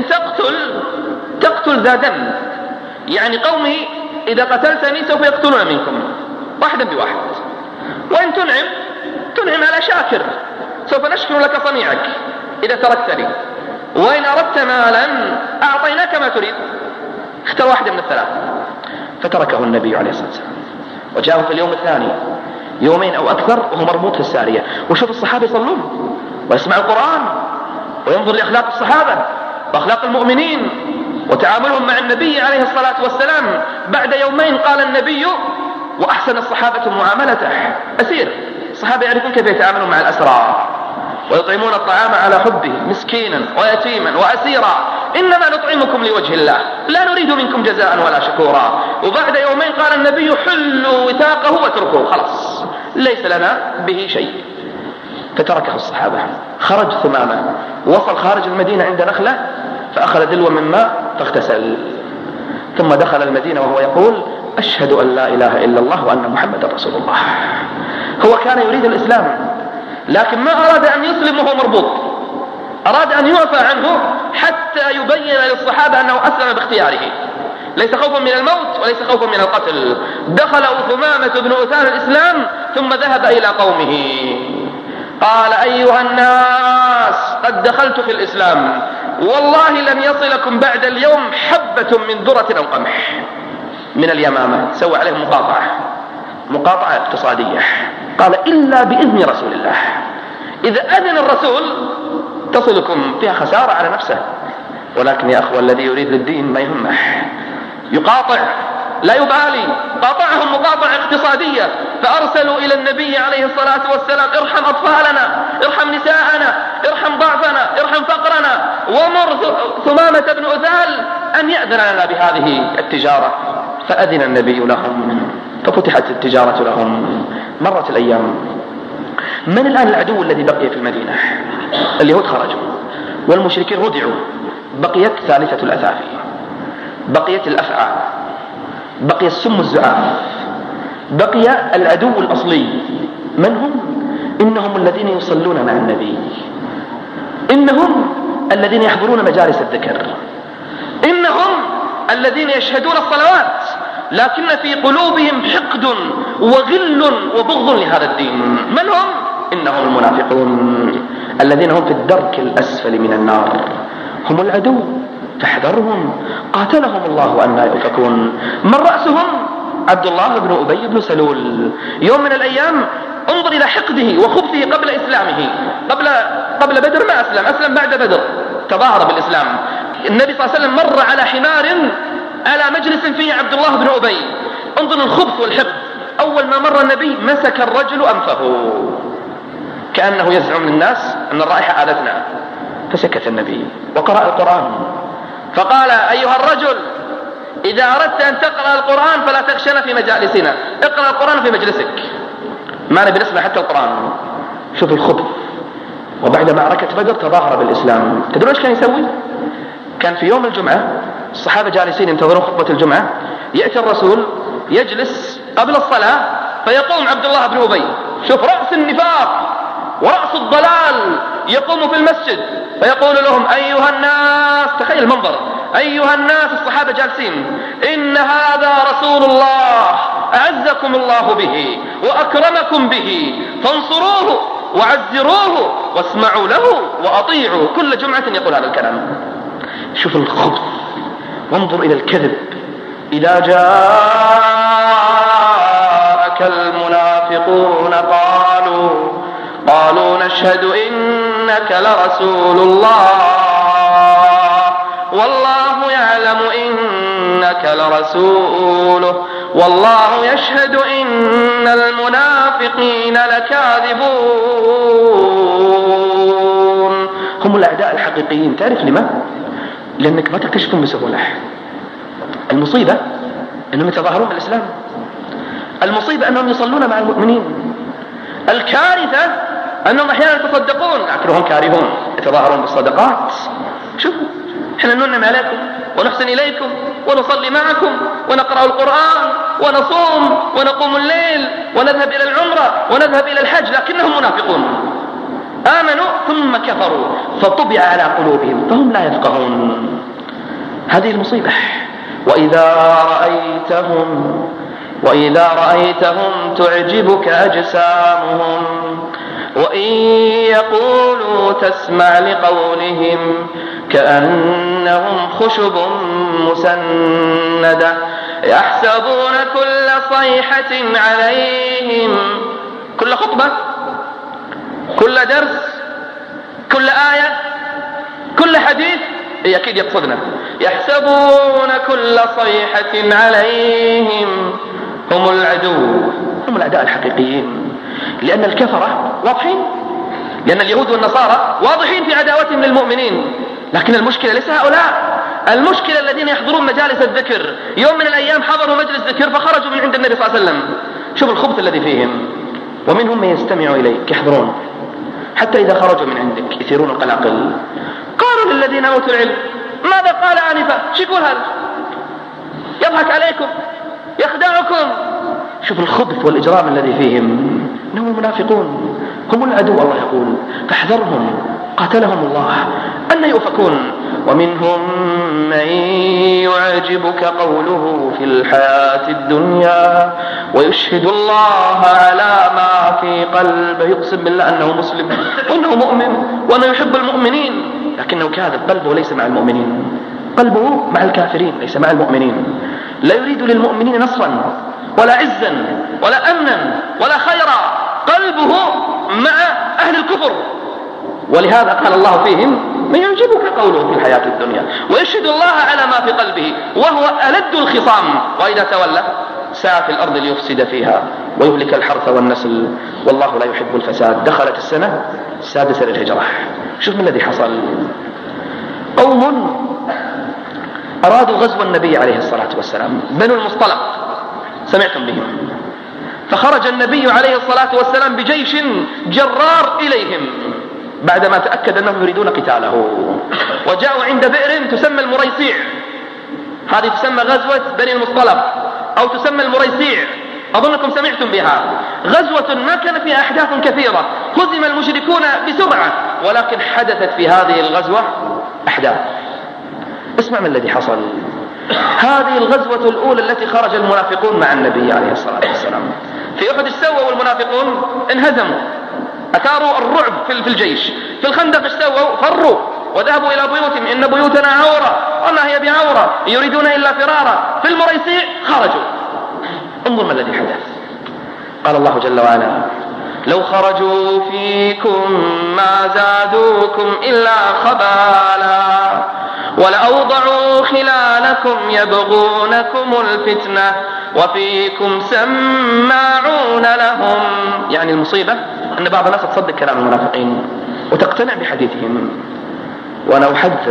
تقتل ذا دم، يعني قومي إذا قتلتني سوف يقتلون منكم واحدا بواحد، وإن تنعم على شاكر سوف نشكر لك صنيعك إذا تركتني، وإن أردت مالا أعطيناك ما تريد، اختر واحدة من الثلاث. فتركه النبي عليه الصلاة والسلام، وجاءه في اليوم الثاني، يومين أو أكثر وهو مربوط في السارية. وشوف الصحابة يصلون ويسمع القرآن وينظر لأخلاق الصحابة وأخلاق المؤمنين وتعاملهم مع النبي عليه الصلاة والسلام. بعد يومين قال النبي، وأحسن الصحابة معاملته، أسير، الصحابة يعرفون كيف يتعاملون مع الأسرى ويطعمون الطعام على حبه، مسكينا ويتيما وأسيرا، إنما نطعمكم لوجه الله لا نريد منكم جزاء ولا شكورا. وبعد يومين قال النبي: حلوا وثاقه واتركوه، خلاص ليس لنا به شيء. فتركه الصحابة. خرج ثمامة، وصل خارج المدينة عند نخلة، فأخذ دلوا من ماء فاغتسل، ثم دخل المدينة وهو يقول: أشهد أن لا إله إلا الله وأن محمد رسول الله. هو كان يريد الإسلام، لكن ما أراد أن يسلم وهو مربوط، أراد أن يعفى عنه حتى يبين للصحابة أنه أسلم باختياره، ليس خوفا من الموت وليس خوفا من القتل. دخل ثمامة بن أثال الإسلام ثم ذهب إلى قومه قال: أيها الناس، قد دخلت في الإسلام، والله لن يصلكم بعد اليوم حبة من ذرة أو قمح من اليمامة. سوى عليهم مقاطعة اقتصادية. قال: إلا بإذن رسول الله، إذا أذن الرسول تصلكم، فيها خسارة على نفسه، ولكن يا أخوة الذي يريد للدين ما يهمه، يقاطع لا يبالي. قاطعهم مقاطعة اقتصادية، فأرسلوا إلى النبي عليه الصلاة والسلام: ارحم أطفالنا، ارحم نساءنا، ارحم ضعفنا، ارحم فقرنا، ومر ثمامة بن أثال أن يأذن لنا بهذه التجارة. فأذن النبي لهم، ففتحت التجارة لهم. مرت الأيام. من الآن العدو الذي بقي في المدينة؟ اليهود خرجوا والمشركين ردعوا، بقيت ثالثة الأثافي، بقيت الأفعى، بقي السم الزعاف، بقي العدو الأصلي. من هم؟ إنهم الذين يصلون مع النبي، إنهم الذين يحضرون مجالس الذكر، إنهم الذين يشهدون الصلوات، لكن في قلوبهم حقد وغل وبغض لهذا الدين. من هم؟ إنهم المنافقون الذين هم في الدرك الأسفل من النار، هم العدو، فاحذرهم، قاتلهم الله أن لا يؤفكون. من رأسهم؟ عبد الله بن أبي بن سلول. يوم من الأيام انظر إلى حقده وخبثه قبل إسلامه، قبل بدر ما أسلم بعد بدر تظاهر بالإسلام. النبي صلى الله عليه وسلم مر على حمار على مجلس فيه عبد الله بن أبي. انظر الخبث والحقد. أول ما مر النبي مسك الرجل أنفه كأنه يزعم للناس أن الرائحة آذتنا، فسكت النبي وقرأ القرآن فقال: أيها الرجل، إذا أردت أن تقرأ القرآن فلا تخشن في مجالسنا، اقرأ القرآن في مجلسك، ما نبي نسمع حتى القرآن. شوف الخبث. وبعد معركة بدر تظاهر بالإسلام. تدرون ايش كان يسوي؟ كان في يوم الجمعة الصحابة جالسين ينتظرون خطبة الجمعة، يأتي الرسول يجلس قبل الصلاة فيقوم عبد الله بن أبي، شوف رأس النفاق ورأس الضلال، يقوم في المسجد فيقول لهم: أيها الناس، تخيل المنظر، أيها الناس، الصحابة جالسين، إن هذا رسول الله أعزكم الله به وأكرمكم به، فانصروه وعزروه واسمعوا له وأطيعوا. كل جمعة يقول هذا الكلام. شوف الخبث، وانظر إلى الكذب. إذا جاءك المنافقون قالوا نشهد إنك لرسول الله والله يعلم إنك لرسوله والله يشهد إن المنافقين لكاذبون. هم الأعداء الحقيقيين. تعرف لما؟ لأنك ما تكتشفهم بسهولة. المصيبة أنهم يتظاهرون بالإسلام، المصيبة أنهم يصلون مع المؤمنين، الكارثة أنهم أحيانا يتصدقون لكنهم كارهون، يتظاهرون بالصدقات. شوفوا، احنا ننعم عليكم ونحسن إليكم ونصلي معكم ونقرأ القرآن ونصوم ونقوم الليل ونذهب إلى العمرة ونذهب إلى الحج، لكنهم منافقون. آمنوا ثم كفروا فطبع على قلوبهم فهم لا يفقهون. هذه المصيبة. وإذا رأيتهم تعجبك أجسامهم وإن يقولوا تسمع لقولهم كأنهم خشب مسندة يحسبون كل صيحة عليهم. كل خطبة، كل درس، كل آية، كل حديث أكيد يقصدنا. يحسبون كل صيحة عليهم. هم العدو، هم الأعداء الحقيقيين، لأن الكفرة واضحين، لأن اليهود والنصارى واضحين في عداوتهم للمؤمنين. لكن المشكلة ليس هؤلاء، المشكلة الذين يحضرون مجالس الذكر. يوم من الأيام حضروا مجلس ذكر فخرجوا من عند النبي صلى الله عليه وسلم. شوف الخبث الذي فيهم. ومنهم من يستمع إليك يحضرون، حتى إذا خرجوا من عندك يثيرون القلاقل. قالوا للذين أوتوا العلم ماذا قال آنفا؟ شو يقول هذا؟ يضحك عليكم، يخدعكم. شوف الخبث والإجرام الذي فيهم. إنهم المنافقون، هم العدو. الله يقول فاحذرهم قاتلهم الله أن يؤفكون. ومنهم من يعجبك قوله في الحياة الدنيا ويشهد الله على ما في قلبه، يقسم بالله أنه مسلم وأنه مؤمن وأنه يحب المؤمنين، لكنه كاذب. قلبه ليس مع المؤمنين، قلبه مع الكافرين ليس مع المؤمنين. لا يريد للمؤمنين نصرا ولا عزا ولا أمنا ولا خيرا، قلبه مع أهل الكفر. ولهذا قال الله فيهم من يعجبك قوله في الحياة الدنيا ويشهد الله على ما في قلبه وهو ألد الخصام وإذا تولى سعى في الأرض ليفسد فيها ويهلك الحرث والنسل والله لا يحب الفساد. دخلت السنة السادسة للهجرة. شوف ما الذي حصل. قوم أرادوا غزو النبي عليه الصلاة والسلام، بنو المصطلق، سمعتم بهم. فخرج النبي عليه الصلاة والسلام بجيش جرار إليهم بعدما تأكد أنهم يريدون قتاله، وجاءوا عند بئر تسمى المريسيع. هذه تسمى غزوة بني المصطلق أو تسمى المريسيع، أظنكم سمعتم بها. غزوة ما كان فيها أحداث كثيرة، هزم المشركون بسرعة، ولكن حدثت في هذه الغزوة أحداث. اسمع ما الذي حصل. هذه الغزوة الأولى التي خرج المنافقون مع النبي عليه الصلاة والسلام. في أحد سووا والمنافقون انهزموا، أثاروا الرعب في الجيش. في الخندق سووا فروا وذهبوا إلى بيوتهم، إن بيوتنا عورة وما هي بعورة يريدون إلا فرارا. في المريسيع خرجوا. انظر ما الذي حدث. قال الله جل وعلا لو خرجوا فيكم ما زادوكم إلا خبالا ولأوضعوا خلالكم يبغونكم الفتنة وفيكم سماعون لهم. يعني المصيبة أن بعض الناس تصدق كلام المنافقين وتقتنع بحديثهم. وأنا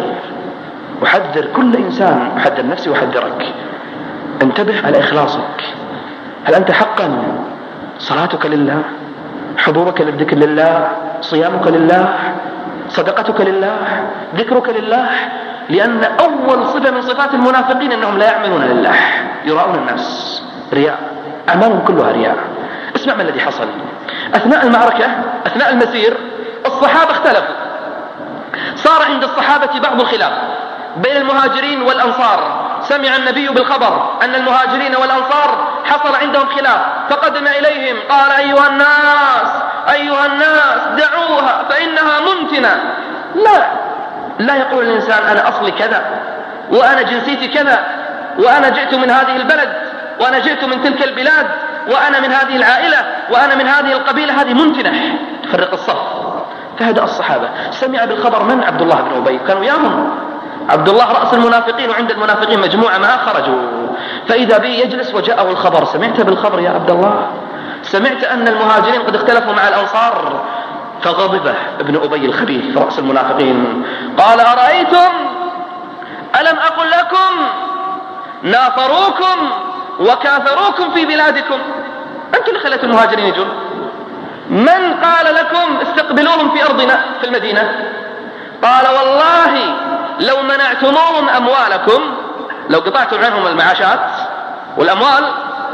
أحذر كل إنسان، أحذر نفسي وأحذرك، انتبه على إخلاصك. هل أنت حقا صلاتك لله، حضورك للذكر لله، صيامك لله، صدقتك لله، ذكرك لله؟ لأن أول صفة من صفات المنافقين أنهم لا يعملون لله، يراؤون الناس، رياء، أعمالهم كلها رياء. اسمع ما الذي حصل. أثناء المعركة، أثناء المسير، الصحابة اختلفوا. صار عند الصحابة بعض الخلاف بين المهاجرين والأنصار. سمع النبي بالخبر أن المهاجرين والأنصار حصل عندهم خلاف فقدم إليهم قال أيها الناس دعوها فإنها منتنة. لا يقول الإنسان أنا أصلي كذا وأنا جنسيتي كذا وأنا جئت من هذه البلد وأنا جئت من تلك البلاد وأنا من هذه العائلة وأنا من هذه القبيلة، هذه منتنة تفرق الصف. فهدأ الصحابة. سمع بالخبر من؟ عبد الله بن أبي، كانوا وياهم عبد الله رأس المنافقين، وعند المنافقين مجموعة ما خرجوا. فإذا به يجلس وجاءه الخبر. سمعت بالخبر يا عبد الله؟ سمعت أن المهاجرين قد اختلفوا مع الأنصار؟ فغضب ابن أبي الخبيث رأس المنافقين قال أرأيتم ألم أقل لكم ناصروكم وكاثروكم في بلادكم؟ أنتم اللي خليتوا المهاجرين يجون. من قال لكم استقبلوهم في أرضنا في المدينة؟ قال والله لو منعتموهم أموالكم، لو قطعتم عنهم المعاشات والأموال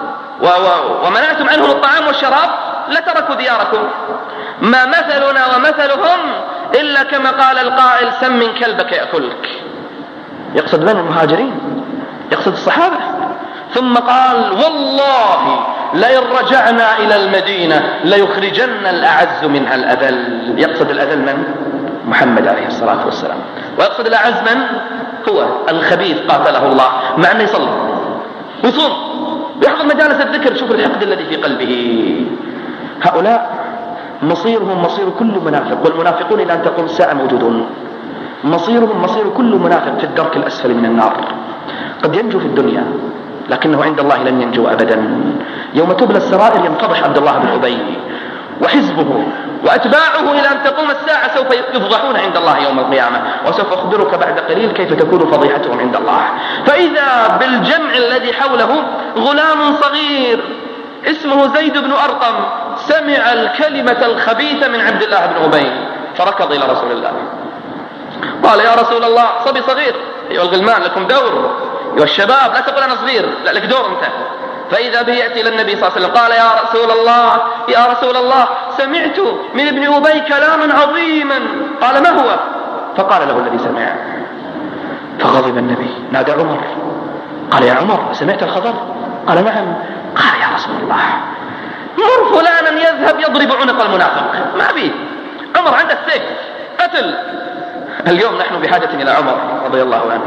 ومنعتم عنهم الطعام والشراب لتركوا دياركم. ما مثلنا ومثلهم إلا كما قال القائل سم من كلبك يأكلك. يقصد من؟ المهاجرين، يقصد الصحابة. ثم قال والله لئن رجعنا إلى المدينة ليخرجن الأعز منها الأذل. يقصد الأذل من؟ محمد عليه الصلاة والسلام. ويقصد الأعز من؟ هو الخبيث قاتله الله، مع أنه يصلي ويصوم ويحضر مجالس الذكر. شوف الحقد الذي في قلبه. هؤلاء مصيرهم مصير كل منافق، والمنافقون إلى أن تقوم الساعة موجودون. مصيرهم مصير كل منافق في الدرك الأسفل من النار. قد ينجو في الدنيا لكنه عند الله لن ينجو أبدا. يوم تبلى السرائر ينفضح عبد الله بن أبي وحزبه وأتباعه إلى أن تقوم الساعة، سوف يفضحون عند الله يوم القيامة. وسوف أخبرك بعد قليل كيف تكون فضيحتهم عند الله. فإذا بالجمع الذي حوله غلام صغير اسمه زيد بن أرقم سمع الكلمة الخبيثة من عبد الله بن أبي فركض إلى رسول الله قال يا رسول الله، صبي صغير، أيها الغلمان لكم دور، أيها الشباب لا تقول أنا صغير، لا لك دور أنت. فإذا به يأتي إلى النبي صلى الله عليه وسلم قال يا رسول الله سمعت من ابن أبي كلاما عظيما. قال ما هو؟ فقال له الذي سمع. فغضب النبي، نادى عمر قال يا عمر سمعت الخبر؟ قال نعم. قال يا رسول الله مر فلانا يذهب يضرب عنق المنافق. ما بيه، عمر عنده السيف قتل. اليوم نحن بحاجة إلى عمر رضي الله عنه.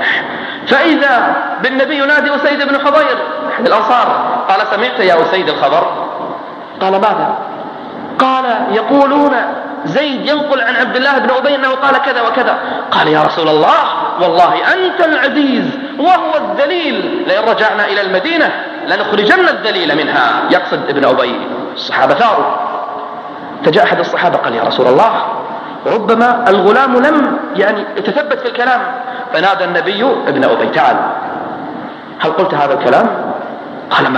فإذا بالنبي ينادي أسيد بن حضير أحد الأنصار قال سمعت يا أسيد الخبر؟ قال ماذا؟ قال يقولون زيد ينقل عن عبد الله بن أبي أنه قال كذا وكذا. قال يا رسول الله والله أنت العزيز وهو الذليل، لئن رجعنا إلى المدينة لنخرجن الذليل منها. يقصد ابن أبي. الصحابة ثاروا. فجاء أحد الصحابة قال يا رسول الله ربما الغلام لم يتثبت في الكلام. فنادى النبي ابن أبي تعال، هل قلت هذا الكلام؟ قال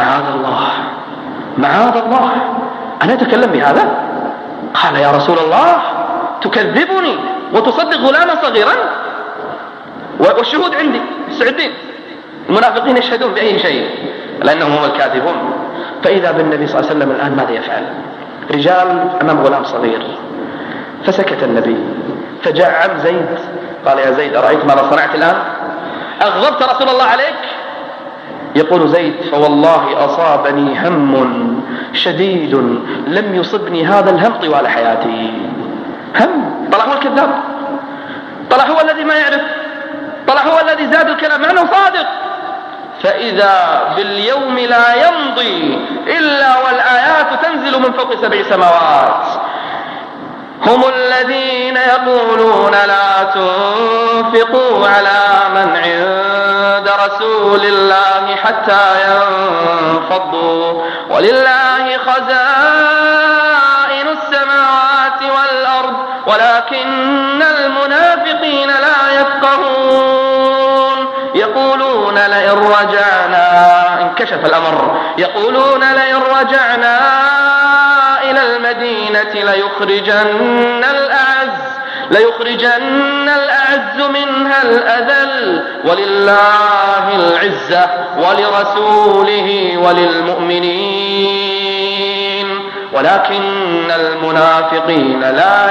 معاذ الله أنا أتكلم بهذا؟ قال يا رسول الله تكذبني وتصدق غلاما صغيرا؟ والشهود عندي مستعدين، المنافقين يشهدون بأي شيء لأنهم هم الكاذبون. فإذا بالنبي صلى الله عليه وسلم الآن ماذا يفعل؟ رجال أمام غلام صغير. فسكت النبي. فجاء عم زيد قال يا زيد أرأيت ماذا صنعت الآن؟ أغضبت رسول الله عليك؟ يقول زيد فوالله أصابني هم شديد لم يصبني هذا الهم طوال حياتي. هم طلع هو الكذاب، طلع هو الذي ما يعرف، طلع هو الذي زاد الكلام مع أنه صادق. فإذا باليوم لا يمضي إلا والآيات تنزل من فوق 7 سماوات. هم الذين يقولون لا تنفقوا على من عند رسول الله حتى ينفضوا ولله خزائن السماوات والأرض ولكن المنافقين لا يفقهون. يقولون لئن رجعنا، انكشف الأمر، يقولون لئن رجعنا إلى المدينة ليخرجن الأعز منها الأذل ولله العزة ولرسوله وللمؤمنين ولكن المنافقين لا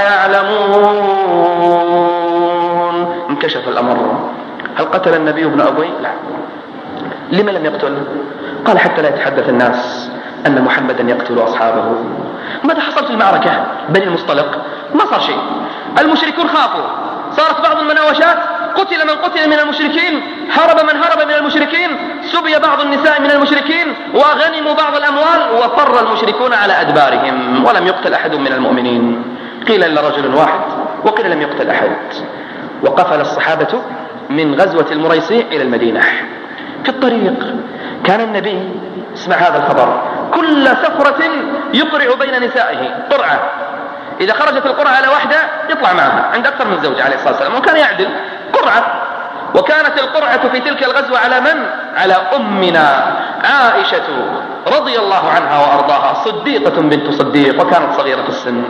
يعلمون. انكشف الأمر. هل قتل النبي ابن أبي؟ لا، لما لم يقتل؟ قال حتى لا يتحدث الناس أن محمدا يقتل أصحابه. ماذا حصل في المعركة بني المصطلق؟ ما صار شيء. المشركون خافوا، صارت بعض المناوشات، قتل من قتل من المشركين، هرب من هرب من المشركين، سبي بعض النساء من المشركين، وغنموا بعض الأموال، وفر المشركون على أدبارهم، ولم يقتل أحد من المؤمنين. قيل إلا رجل واحد، وقيل لم يقتل أحد. وقفل الصحابة من غزوة المريسيع إلى المدينة. في الطريق كان النبي، اسمع هذا الخبر، كل سفرة يقرع بين نسائه قرعة، إذا خرجت القرعة على واحدة يطلع معها عند أكثر من زوجة عليه الصلاة والسلام، وكان يعدل قرعة. وكانت القرعة في تلك الغزوة على من؟ على أمنا عائشة رضي الله عنها وأرضاها، صديقة بنت صديق، وكانت صغيرة في السن.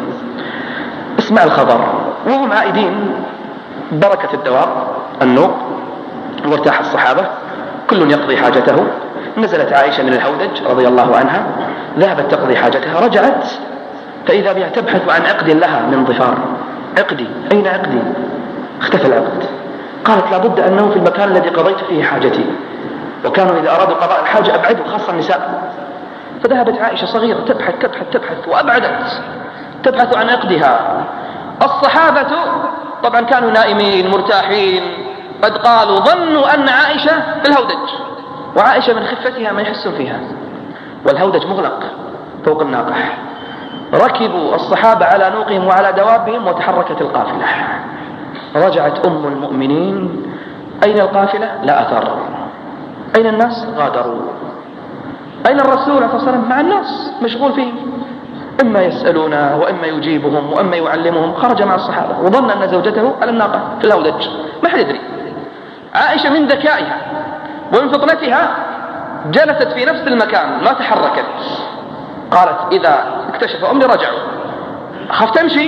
اسمع الخبر. وهم عائدين بركة الدواب النوق، وارتاح الصحابة، كل يقضي حاجته. نزلت عائشة من الهودج رضي الله عنها، ذهبت تقضي حاجتها، رجعت فإذا بها تبحث عن عقد لها من ظفار. عقدي، أين عقدي؟ اختفى العقد. قالت لابد أنه في المكان الذي قضيت فيه حاجتي، وكانوا إذا أرادوا قضاء الحاجة أبعدوا، خاصة النساء. فذهبت عائشة صغيرة تبحث تبحث تبحث، وأبعدت تبحث عن عقدها. الصحابة طبعا كانوا نائمين مرتاحين، قد قالوا ظنوا أن عائشة في الهودج، وعائشة من خفتها ما يحسون فيها، والهودج مغلق فوق الناقة. ركبوا الصحابة على نوقهم وعلى دوابهم، وتحركت القافلة. رجعت أم المؤمنين، أين القافلة؟ لا أثر. أين الناس؟ غادروا. أين الرسول صلى الله عليه وسلم؟ مع الناس مشغول فيه، إما يسألونه وإما يجيبهم وإما يعلمهم. خرج مع الصحابة وظن أن زوجته على الناقة في الهودج، ما حد يدري. عائشة من ذكائها ومن فطنتها جلست في نفس المكان ما تحركت. قالت إذا اكتشف أمري رجعوا، أخاف تمشي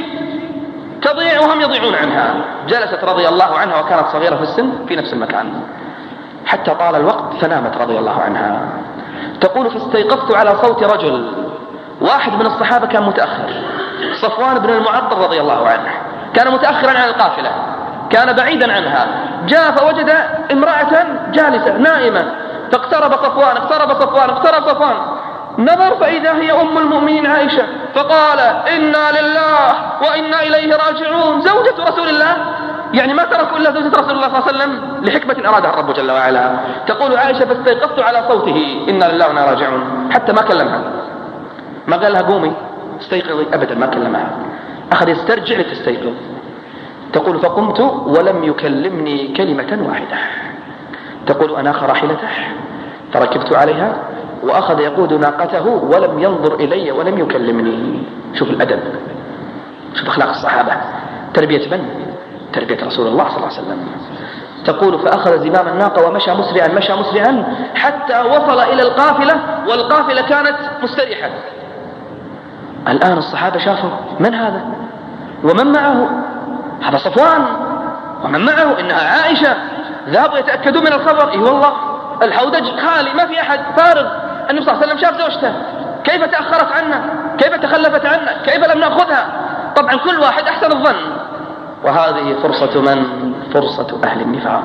تضيع وهم يضيعون عنها. جلست رضي الله عنها وكانت صغيرة في السن في نفس المكان حتى طال الوقت، فنامت رضي الله عنها. تقول فاستيقظت على صوت رجل، واحد من الصحابة كان متأخر، صفوان بن المعطل رضي الله عنه، كان متأخرا عن القافلة، كان بعيدا عنها. جاء فوجد امرأة جالسة نائمة، فاقترب صفوان اقترب صفوان، نظر فإذا هي أم المؤمنين عائشة، فقال إنا لله وإنا إليه راجعون، زوجة رسول الله. يعني ما تركوا إلا زوجة رسول الله صلى الله عليه وسلم لحكمة أرادها الرب جل وعلا. تقول عائشة فاستيقظت على صوته إنا لله وإنا راجعون، حتى ما كلمها، ما قال لها قومي استيقظي، أبدا ما كلمها، أخذ يسترجع لتستيقظ. تقول فقمت ولم يكلمني كلمة واحدة. تقول أناخ راحلته فركبت عليها، وأخذ يقود ناقته ولم ينظر إلي ولم يكلمني. شوف الأدب، شوف أخلاق الصحابة، تربية من؟ تربية رسول الله صلى الله عليه وسلم. تقول فأخذ زمام الناقة ومشى مسرعا حتى وصل إلى القافلة، والقافلة كانت مستريحة. الآن الصحابة شافوا من هذا ومن معه، هذا صفوان ومن معه إنها عائشة. ذهبوا يتأكدوا من الخبر، إيه والله الحودج خالي ما في أحد، فارغ. النبي صلى الله عليه وسلم شاف زوجته كيف تأخرت عنا، كيف تخلفت عنا، كيف لم نأخذها. طبعا كل واحد أحسن الظن. وهذه فرصة من؟ فرصة أهل النفاق،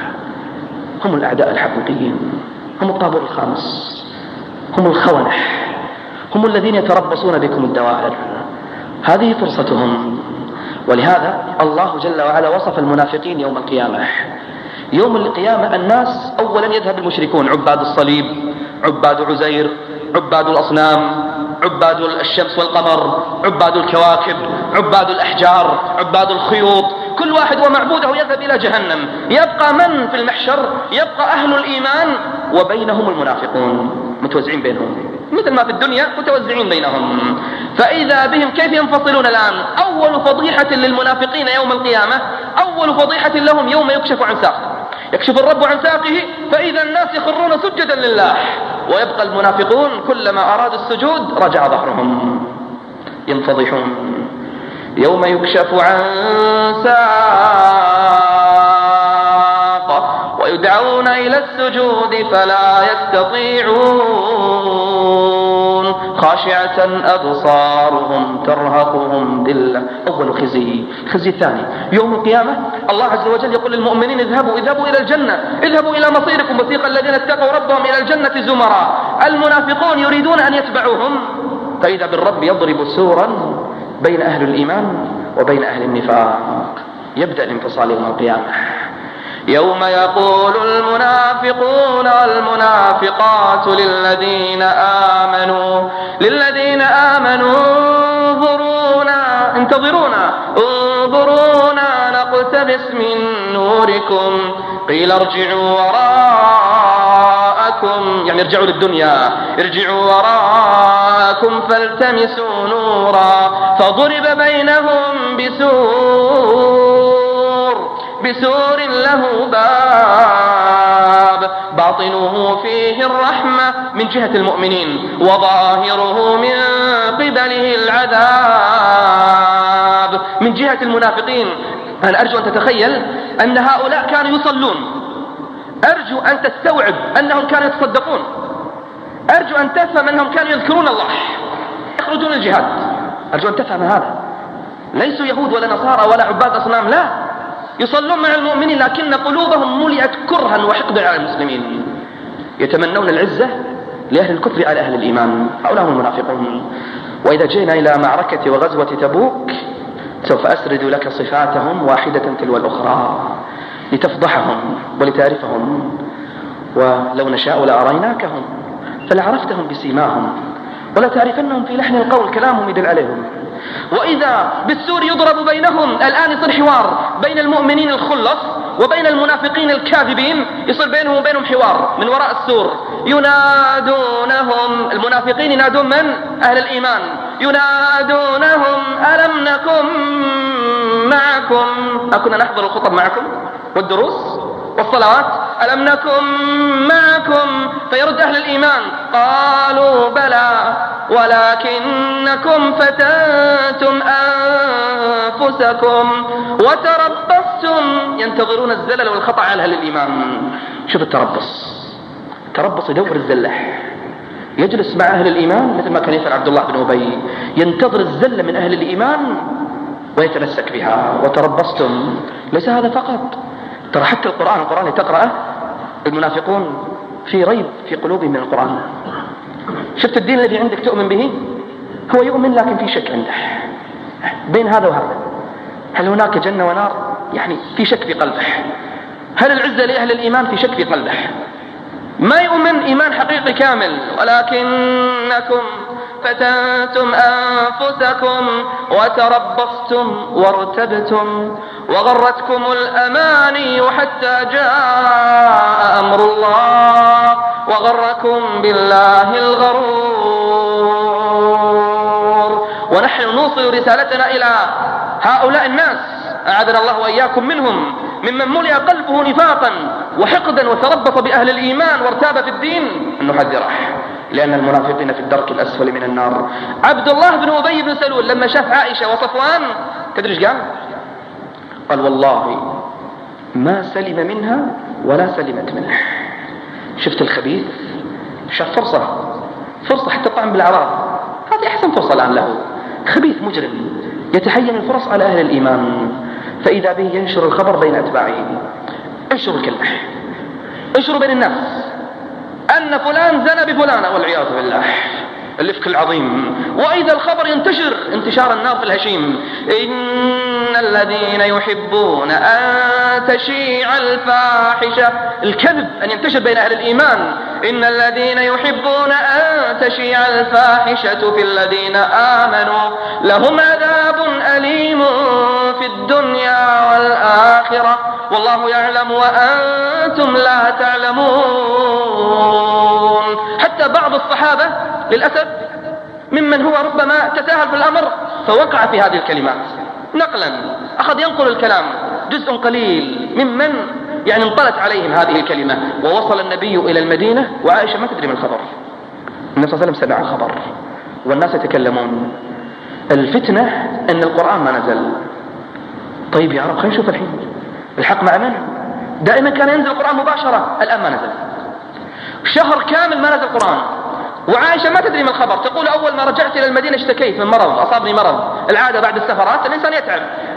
هم الأعداء الحقيقيين، هم الطابور الخامس، هم الخونة، هم الذين يتربصون بكم الدوائر. هذه فرصتهم. ولهذا الله جل وعلا وصف المنافقين يوم القيامة. يوم القيامة الناس أولا يذهب المشركون، عباد الصليب، عباد عزير، عباد الأصنام، عباد الشمس والقمر، عباد الكواكب، عباد الأحجار، عباد الخيوط، كل واحد ومعبوده يذهب إلى جهنم. يبقى من في المحشر؟ يبقى أهل الإيمان، وبينهم المنافقون متوزعين بينهم مثل ما في الدنيا متوزعين بينهم. فإذا بهم كيف ينفصلون الآن؟ أول فضيحة للمنافقين يوم القيامة، أول فضيحة لهم يوم يكشف عن ساق، يكشف الرب عن ساقه فإذا الناس يخرون سجدا لله، ويبقى المنافقون كلما أرادوا السجود رجع ظهرهم، ينفضحون. يوم يكشف عن ساق ويدعون إلى السجود فلا يستطيعون، خاشعة أبصارهم ترهقهم ذلة. أول خزي. الخزي الثاني يوم القيامة الله عز وجل يقول للمؤمنين اذهبوا إلى الجنة، اذهبوا إلى مصيركم، وسيق الذين اتقوا ربهم إلى الجنة زمرا. المنافقون يريدون أن يتبعوهم، فإذا بالرب يضرب سورا بين أهل الإيمان وبين أهل النفاق. يبدأ الانفصال يوم القيامة، يوم يقول المنافقون والمنافقات للذين آمنوا انتظرونا نقتبس من نوركم قيل ارجعوا وراءكم، يعني ارجعوا للدنيا، ارجعوا وراءكم فالتمسوا نورا فضرب بينهم بسور له باب باطنه فيه الرحمة من جهة المؤمنين وظاهره من قبله العذاب من جهة المنافقين. أنا أرجو أن تتخيل أن هؤلاء كانوا يصلون، أرجو أن تستوعب أنهم كانوا يتصدقون، أرجو أن تفهم أنهم كانوا يذكرون الله، يخرجون الجهاد. أرجو أن تفهم هذا، ليسوا يهود ولا نصارى ولا عباد أصنام، لا، يصلون مع المؤمنين لكن قلوبهم ملئت كرها وحقدا على المسلمين، يتمنون العزة لأهل الكفر على أهل الإيمان. هؤلاء هم المنافقون. وإذا جئنا إلى معركة وغزوة تبوك سوف أسرد لك صفاتهم واحدة تلو الأخرى لتفضحهم ولتعرفهم، ولو نشاء لأريناكهم فلعرفتهم بسيماهم ولا تعرفنهم في لحن القول، كلامهم يدل عليهم. وإذا بالسور يضرب بينهم، الآن يصير حوار بين المؤمنين الخلص وبين المنافقين الكاذبين، يصير بينهم وبينهم حوار من وراء السور. ينادونهم، المنافقين ينادون من؟ أهل الإيمان، ينادونهم ألم نكن معكم، أكنا نحضر الخطب معكم والدروس والصلوات، ألم نكن معكم؟ فيرد أهل الإيمان قالوا بلى ولكنكم فتنتم أنفسكم وتربصتم، ينتظرون الزلل والخطأ على أهل الإيمان. شوف التربص يدور الزلة، يجلس مع أهل الإيمان مثل ما كان يفعل عبد الله بن أبي، ينتظر الزلة من أهل الإيمان ويتمسك بها. وتربصتم ليس هذا فقط، ترى حتى القرآن تقرأه المنافقون في ريب في قلوبهم من القرآن. شفت الدين الذي عندك تؤمن به، هو يؤمن لكن في شك عنده بين هذا وهذا. هل هناك جنة ونار؟ يعني في شك في قلبه. هل العزة لأهل الإيمان؟ في شك في قلبه، ما يؤمن إيمان حقيقي كامل. ولكنكم فتنتم أنفسكم وتربصتم وارتبتم وغرتكم الأماني حتى جاء أمر الله وغركم بالله الغرور. ونحن نوصل رسالتنا إلى هؤلاء الناس، أعاذنا الله وإياكم منهم، ممن ملئ قلبه نفاقا وحقدا وتربص بأهل الإيمان وارتاب في الدين، أن نحذره، لأن المنافقين في الدرك الأسفل من النار. عبد الله بن أبي بن سلول لما شاف عائشة وصفوان تدري ايش قال والله ما سلم منها ولا سلمت منه. شفت الخبيث، شاف فرصة حتى الطعن بالأعراض، هذه أحسن فرصة الآن له. خبيث مجرم يتحين الفرص على أهل الإيمان، فإذا به ينشر الخبر بين أتباعه. انشروا الكلمة، انشروا بين الناس أن فلان زنى بفلانة والعياذ بالله، الإفك العظيم. وإذا الخبر ينتشر انتشار النار في الهشيم. إن الذين يحبون أن تشيع الفاحشة، الكذب أن ينتشر بين أهل الإيمان. إن الذين يحبون أن تشيع الفاحشة في الذين آمنوا لهم عذاب أليم في الدنيا والآخرة والله يعلم وأنتم لا تعلمون. حتى بعض الصحابة للأسف ممن هو ربما تساهل في الأمر فوقع في هذه الكلمات نقلا، أخذ ينقل الكلام جزء قليل ممن يعني انطلت عليهم هذه الكلمة. ووصل النبي إلى المدينة وعائشة ما تدري من الخبر، النبي صلى الله عليه وسلم سمع الخبر والناس يتكلمون. الفتنة أن القرآن ما نزل. طيب يا رب خلينا نشوف الحين الحق مع من؟ دائما كان ينزل القرآن مباشرة، الآن ما نزل، شهر كامل ما نزل القرآن. وعائشة ما تدري من الخبر، تقول أول ما رجعت إلى المدينة اشتكيت من مرض، أصابني مرض، العادة بعد السفرات الإنسان يتعب،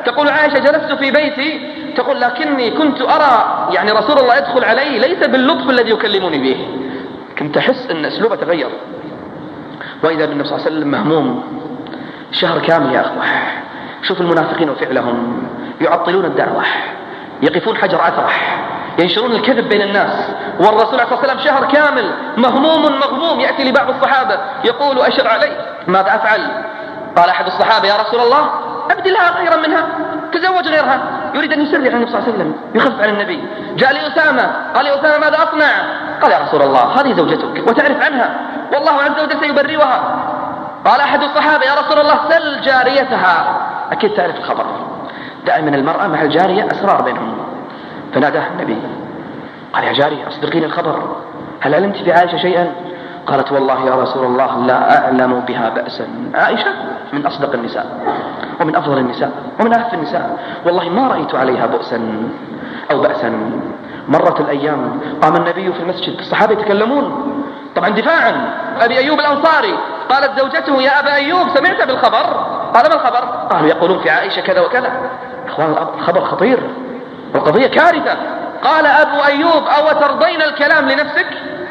تقول عائشة جلست في بيتي، تقول لكني كنت أرى يعني رسول الله يدخل علي ليس باللطف الذي يكلمني به، كنت أحس أن أسلوبه تغير. وإذا بالنبي صلى الله عليه وسلم مهموم شهر كامل يا أخوة. شوف المنافقين وفعلهم، يعطلون الدعوة، يقفون حجر أثرح، ينشرون الكذب بين الناس. والرسول عليه الصلاة والسلام شهر كامل مهموم مغموم. يأتي لبعض الصحابة يقول أشر علي ماذا أفعل؟ قال أحد الصحابة يا رسول الله أبدلها خيرا منها، تزوج غيرها. يريد أن يسرع عن النبي صلى الله عليه وسلم، يخف عن النبي. جاء لأسامة قال يا أسامة ماذا أصنع؟ قال يا رسول الله هذه زوجتك وتعرف عنها والله عز وجل سيبرئها. قال أحد الصحابة يا رسول الله سل جاريتها، أكيد تعرف الخبر. دائما المرأة مع الجارية أسرار بينهم. فناداه النبي قال يا جارية أصدقيني الخبر، هل علمت بعائشة شيئا؟ قالت والله يا رسول الله لا أعلم بها بأسا. عائشة من أصدق النساء ومن أفضل النساء ومن أعف النساء، والله ما رأيت عليها بؤسا أو بأسا. مرت الأيام قام النبي في المسجد، الصحابة يتكلمون طبعا دفاعا. أبي أيوب الأنصاري قالت زوجته يا أبا أيوب سمعت بالخبر؟ قال ما الخبر؟ قالوا يقولون في عائشة كذا وكذا. إخوان الخبر خطير والقضية كارثة. قال أبو أيوب أو ترضين الكلام لنفسك؟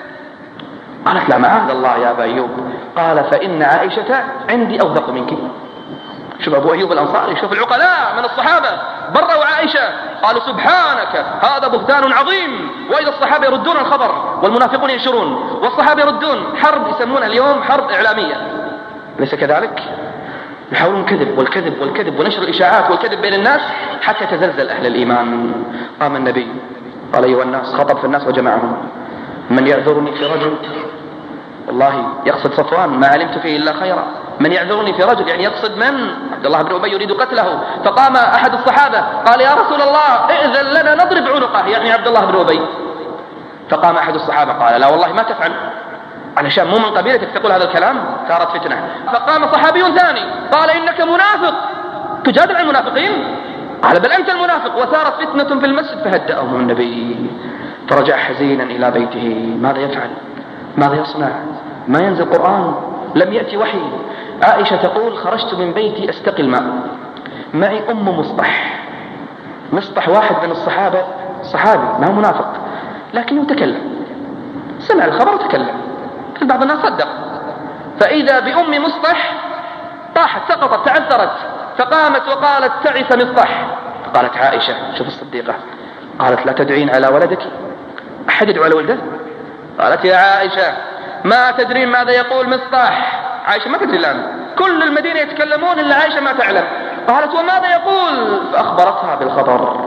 قالت لا معاذ الله يا أبا أيوب. قال فإن عائشة عندي أوثق منك. شوف أبو أيوب الأنصاري، شوف العقلاء من الصحابة بروا عائشة، قالوا سبحانك هذا بهتان عظيم. وإذا الصحابة يردون الخبر والمنافقون ينشرون والصحابة يردون، حرب يسمونها اليوم حرب إعلامية، ليس كذلك؟ يحاولون الكذب والكذب والكذب ونشر الإشاعات والكذب بين الناس حتى تزلزل أهل الإيمان. قام النبي قال أيها الناس، خطب في الناس وجمعهم، من يعذرني في رجل، والله يقصد صفوان ما علمت فيه إلا خيرا، من يعذرني في رجل يعني يقصد من؟ عبد الله بن أبي يريد قتله. فقام أحد الصحابة قال يا رسول الله ائذن لنا نضرب عنقه، يعني عبد الله بن أبي. فقام أحد الصحابة قال لا والله ما تفعل، علشان مو من قبيلتك تقول هذا الكلام، ثارت فتنة. فقام صحابي ثاني قال إنك منافق تجادل عن المنافقين؟ قال بل أنت المنافق. وثارت فتنة في المسجد فهدأهم النبي، فرجع حزينا إلى بيته. ماذا يفعل؟ ماذا يصنع؟ ما ينزل قرآن، لم يأتي وحي. عائشة تقول خرجت من بيتي أستقي الماء، معي أم مصطح. مصطح واحد من الصحابة، صحابي ما هو منافق لكنه تكلم، سمع الخبر وتكلم، بعض الناس صدق. فإذا بأم مصطح طاحت سقطت تعثرت، فقامت وقالت تعس مصطح. قالت عائشة شوف الصديقة، قالت لا تدعين على ولدك؟ أحد يدعو على ولده؟ قالت يا عائشة ما تدرين ماذا يقول مصطح؟ عائشة ما تدري الآن، كل المدينة يتكلمون إلا عائشة ما تعلم. قالت وماذا يقول؟ فأخبرتها بالخبر.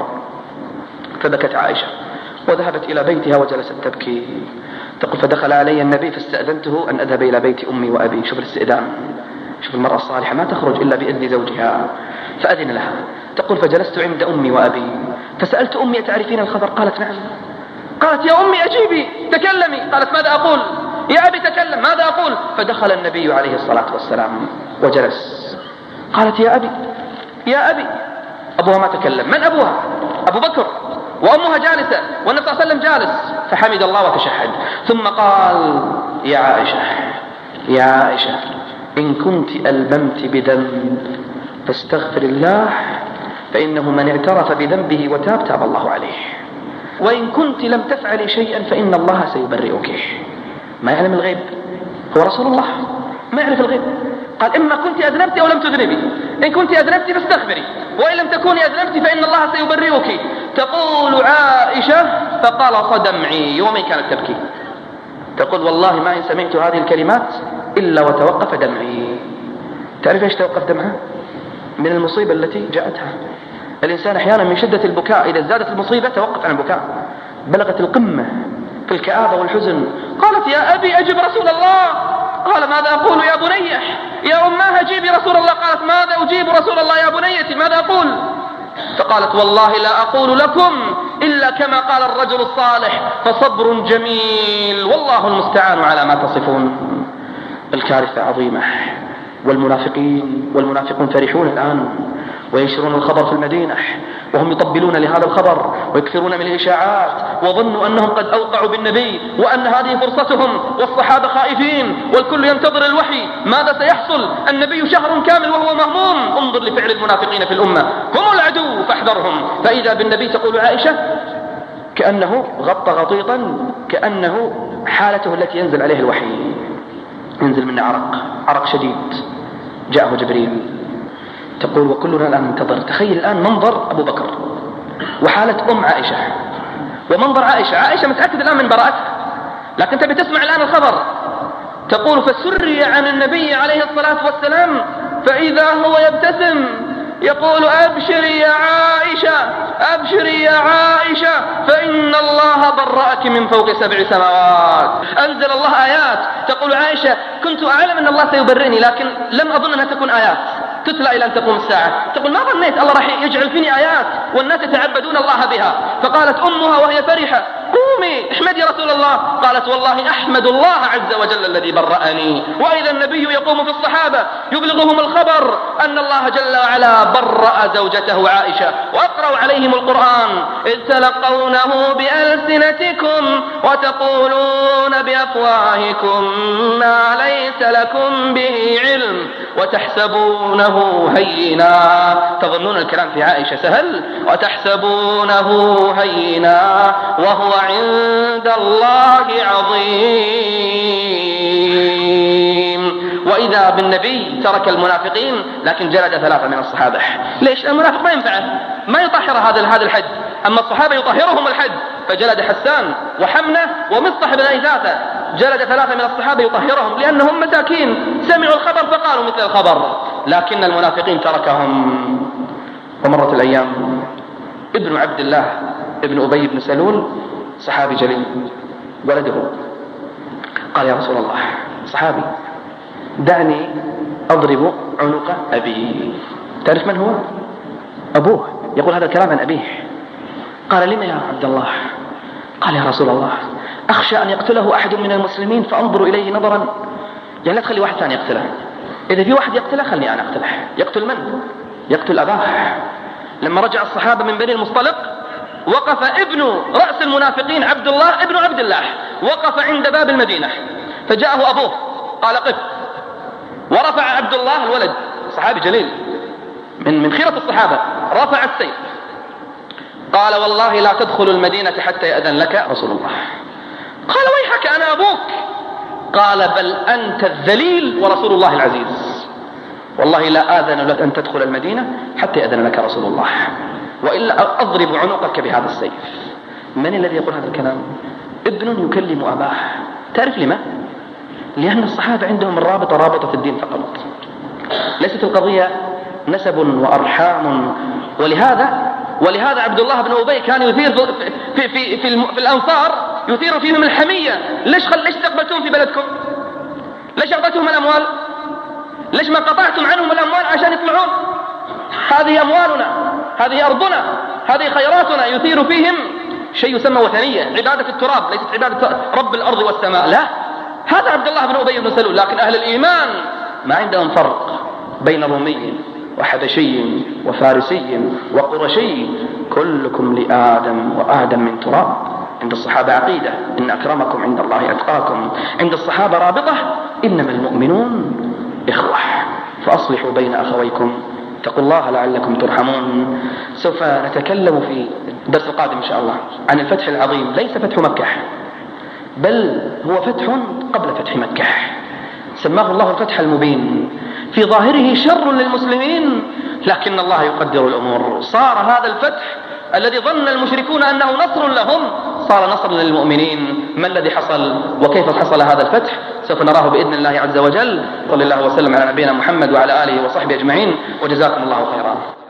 فبكت عائشة وذهبت إلى بيتها وجلست تبكي. تقول فدخل علي النبي فاستأذنته أن أذهب إلى بيت أمي وأبي. شوف الاستئذان، شوف المرأة الصالحة ما تخرج إلا بإذن زوجها، فأذن لها. تقول فجلست عند أمي وأبي فسألت أمي تعرفين الخبر؟ قالت نعم. قالت يا أمي أجيبي تكلمي. قالت ماذا أقول؟ يا أبي تكلم ماذا أقول؟ فدخل النبي عليه الصلاة والسلام وجلس. قالت يا أبي يا أبي. أبوها ما تكلم. من أبوها؟ أبو بكر، وأمها جالسة والنبي صلى الله عليه وسلم جالس. فحمد الله وتشهد ثم قال يا عائشة يا عائشة إن كنت ألبمت بذنب فاستغفر الله فإنه من اعترف بذنبه وتاب تاب الله عليه، وإن كنت لم تفعلي شيئا فإن الله سيبرئك. ما يعلم الغيب هو رسول الله، ما يعرف الغيب. قال إما كنت أذنبت أو لم تذنبي، إن كنت أذنبت فاستغفري، وإن لم تكوني أذنبت فإن الله سيبرئك. تقول عائشة فقلص دمعي. يومين كانت تبكي، تقول والله ما إن سمعت هذه الكلمات إلا وتوقف دمعي. تعرف إيش توقف دمعها؟ من المصيبة التي جاءتها. الإنسان أحيانا من شدة البكاء إذا زادت المصيبة توقف عن البكاء، بلغت القمة في الكآبة والحزن. قالت يا أبي أجب رسول الله. قال ماذا أقول يا بني؟ يا أمها جيبي رسول الله. قالت ماذا أجيب رسول الله يا بنيتي؟ ماذا أقول؟ فقالت والله لا أقول لكم إلا كما قال الرجل الصالح فصبر جميل والله المستعان على ما تصفون. الكارثة عظيمة، والمنافقون فرحون الآن وينشرون الخبر في المدينة وهم يطبلون لهذا الخبر ويكثرون من الإشاعات، وظنوا أنهم قد أوقعوا بالنبي وأن هذه فرصتهم، والصحابة خائفين والكل ينتظر الوحي. ماذا سيحصل؟ النبي شهر كامل وهو مهموم. انظر لفعل المنافقين في الأمة، هم العدو فاحذرهم. فإذا بالنبي تقول عائشة كأنه غطى غطيطا، كأنه حالته التي ينزل عليه الوحي، ينزل منه عرق شديد. جاءه جبريل، تقول وكلنا الآن ننتظر. تخيل الآن منظر أبو بكر وحالة عائشة ومنظر عائشة متأكد الآن من براءتها، لكن تبي تسمع الآن الخبر. تقول فسري عن النبي عليه الصلاة والسلام فإذا هو يبتسم يقول أبشري يا عائشة، أبشري يا عائشة، فإن الله برأك من فوق 7 سماوات. أنزل الله آيات. تقول عائشة كنت أعلم أن الله سيبرئني، لكن لم أظن أنها تكون آيات تتلى إلى أن تقوم الساعة. تقول ما ظنيت الله راح يجعل فيني آيات والناس يتعبدون الله بها. فقالت أمها وهي فرحة قومي احمدي رسول الله. قالت والله أحمد الله عز وجل الذي برأني. وإذا النبي يقوم في الصحابة يبلغهم الخبر أن الله جل وعلا برأ زوجته عائشة. وأقرأوا عليهم القرآن إذ تلقونه بألسنتكم وتقولون بأفواهكم ما ليس لكم به علم وتحسبونه هينا. تظنون الكلام في عائشة سهل، وتحسبونه هينا وهو عند الله عظيم. وإذا بالنبي ترك المنافقين لكن جلد 3 من الصحابة. ليش؟ المنافق ما ينفعه، ما يطهر هذا الحد، أما الصحابة يطهرهم الحد. فجلد حسان وحمنة ومصطح بن إثاثة، جلد 3 من الصحابة يطهرهم لأنهم مساكين سمعوا الخبر فقالوا مثل الخبر. لكن المنافقين تركهم. ومرت الأيام، ابن عبد الله ابن أبي بن سلول صحابي جليل، ولده قال يا رسول الله، صحابي، دعني أضرب عنق أبي. تعرف من هو؟ أبوه يقول هذا الكلام عن أبيه. قال لما يا عبد الله؟ قال يا رسول الله أخشى أن يقتله أحد من المسلمين فأنظر إليه نظرا، يعني لا تخلي واحد ثاني يقتله، إذا في واحد يقتله خلني أنا أقتله. يقتل من؟ يقتل أباه. لما رجع الصحابة من بني المصطلق وقف ابن رأس المنافقين عبد الله ابن عبد الله، وقف عند باب المدينة، فجاءه أبوه قال قف. ورفع عبد الله الولد صحابي جليل من خيرة الصحابة، رفع السيف قال والله لا تدخل المدينة حتى يأذن لك رسول الله. قال ويحك أنا أبوك. قال بل أنت الذليل ورسول الله العزيز، والله لا آذن لك أن تدخل المدينة حتى يأذن لك رسول الله، وإلا أضرب عنقك بهذا السيف. من الذي يقول هذا الكلام؟ ابن يكلم أباه. تعرف لما؟ لأن الصحابة عندهم الرابطة رابطة الدين فقط، ليست القضية نسب وأرحام. ولهذا عبد الله بن أبي كان يثير في الأنصار، يثير فيهم الحمية. ليش استقبلتم في بلدكم؟ ليش أعطيتهم الأموال؟ ليش ما قطعتم عنهم الأموال عشان يطلعون؟ هذه أموالنا، هذه أرضنا، هذه خيراتنا. يثير فيهم شيء يسمى وثنية، عبادة التراب، ليست عبادة رب الأرض والسماء. لا، هذا عبد الله بن أبي بن سلول. لكن أهل الإيمان ما عندهم فرق بين رومي وحبشي وفارسي وقرشي، كلكم لآدم وآدم من تراب. عند الصحابة عقيدة إن أكرمكم عند الله أتقاكم. عند الصحابة رابطة إنما المؤمنون إخوة فأصلحوا بين أخويكم، اتقوا الله لعلكم ترحمون. سوف نتكلم في الدرس القادم إن شاء الله عن الفتح العظيم، ليس فتح مكة بل هو فتح قبل فتح مكة، سماه الله الفتح المبين. في ظاهره شر للمسلمين لكن الله يقدر الأمور. صار هذا الفتح الذي ظن المشركون أنه نصر لهم صار نصر للمؤمنين. ما الذي حصل وكيف حصل هذا الفتح سوف نراه بإذن الله عز وجل. صلى الله وسلم على نبينا محمد وعلى آله وصحبه أجمعين، وجزاكم الله خيرا.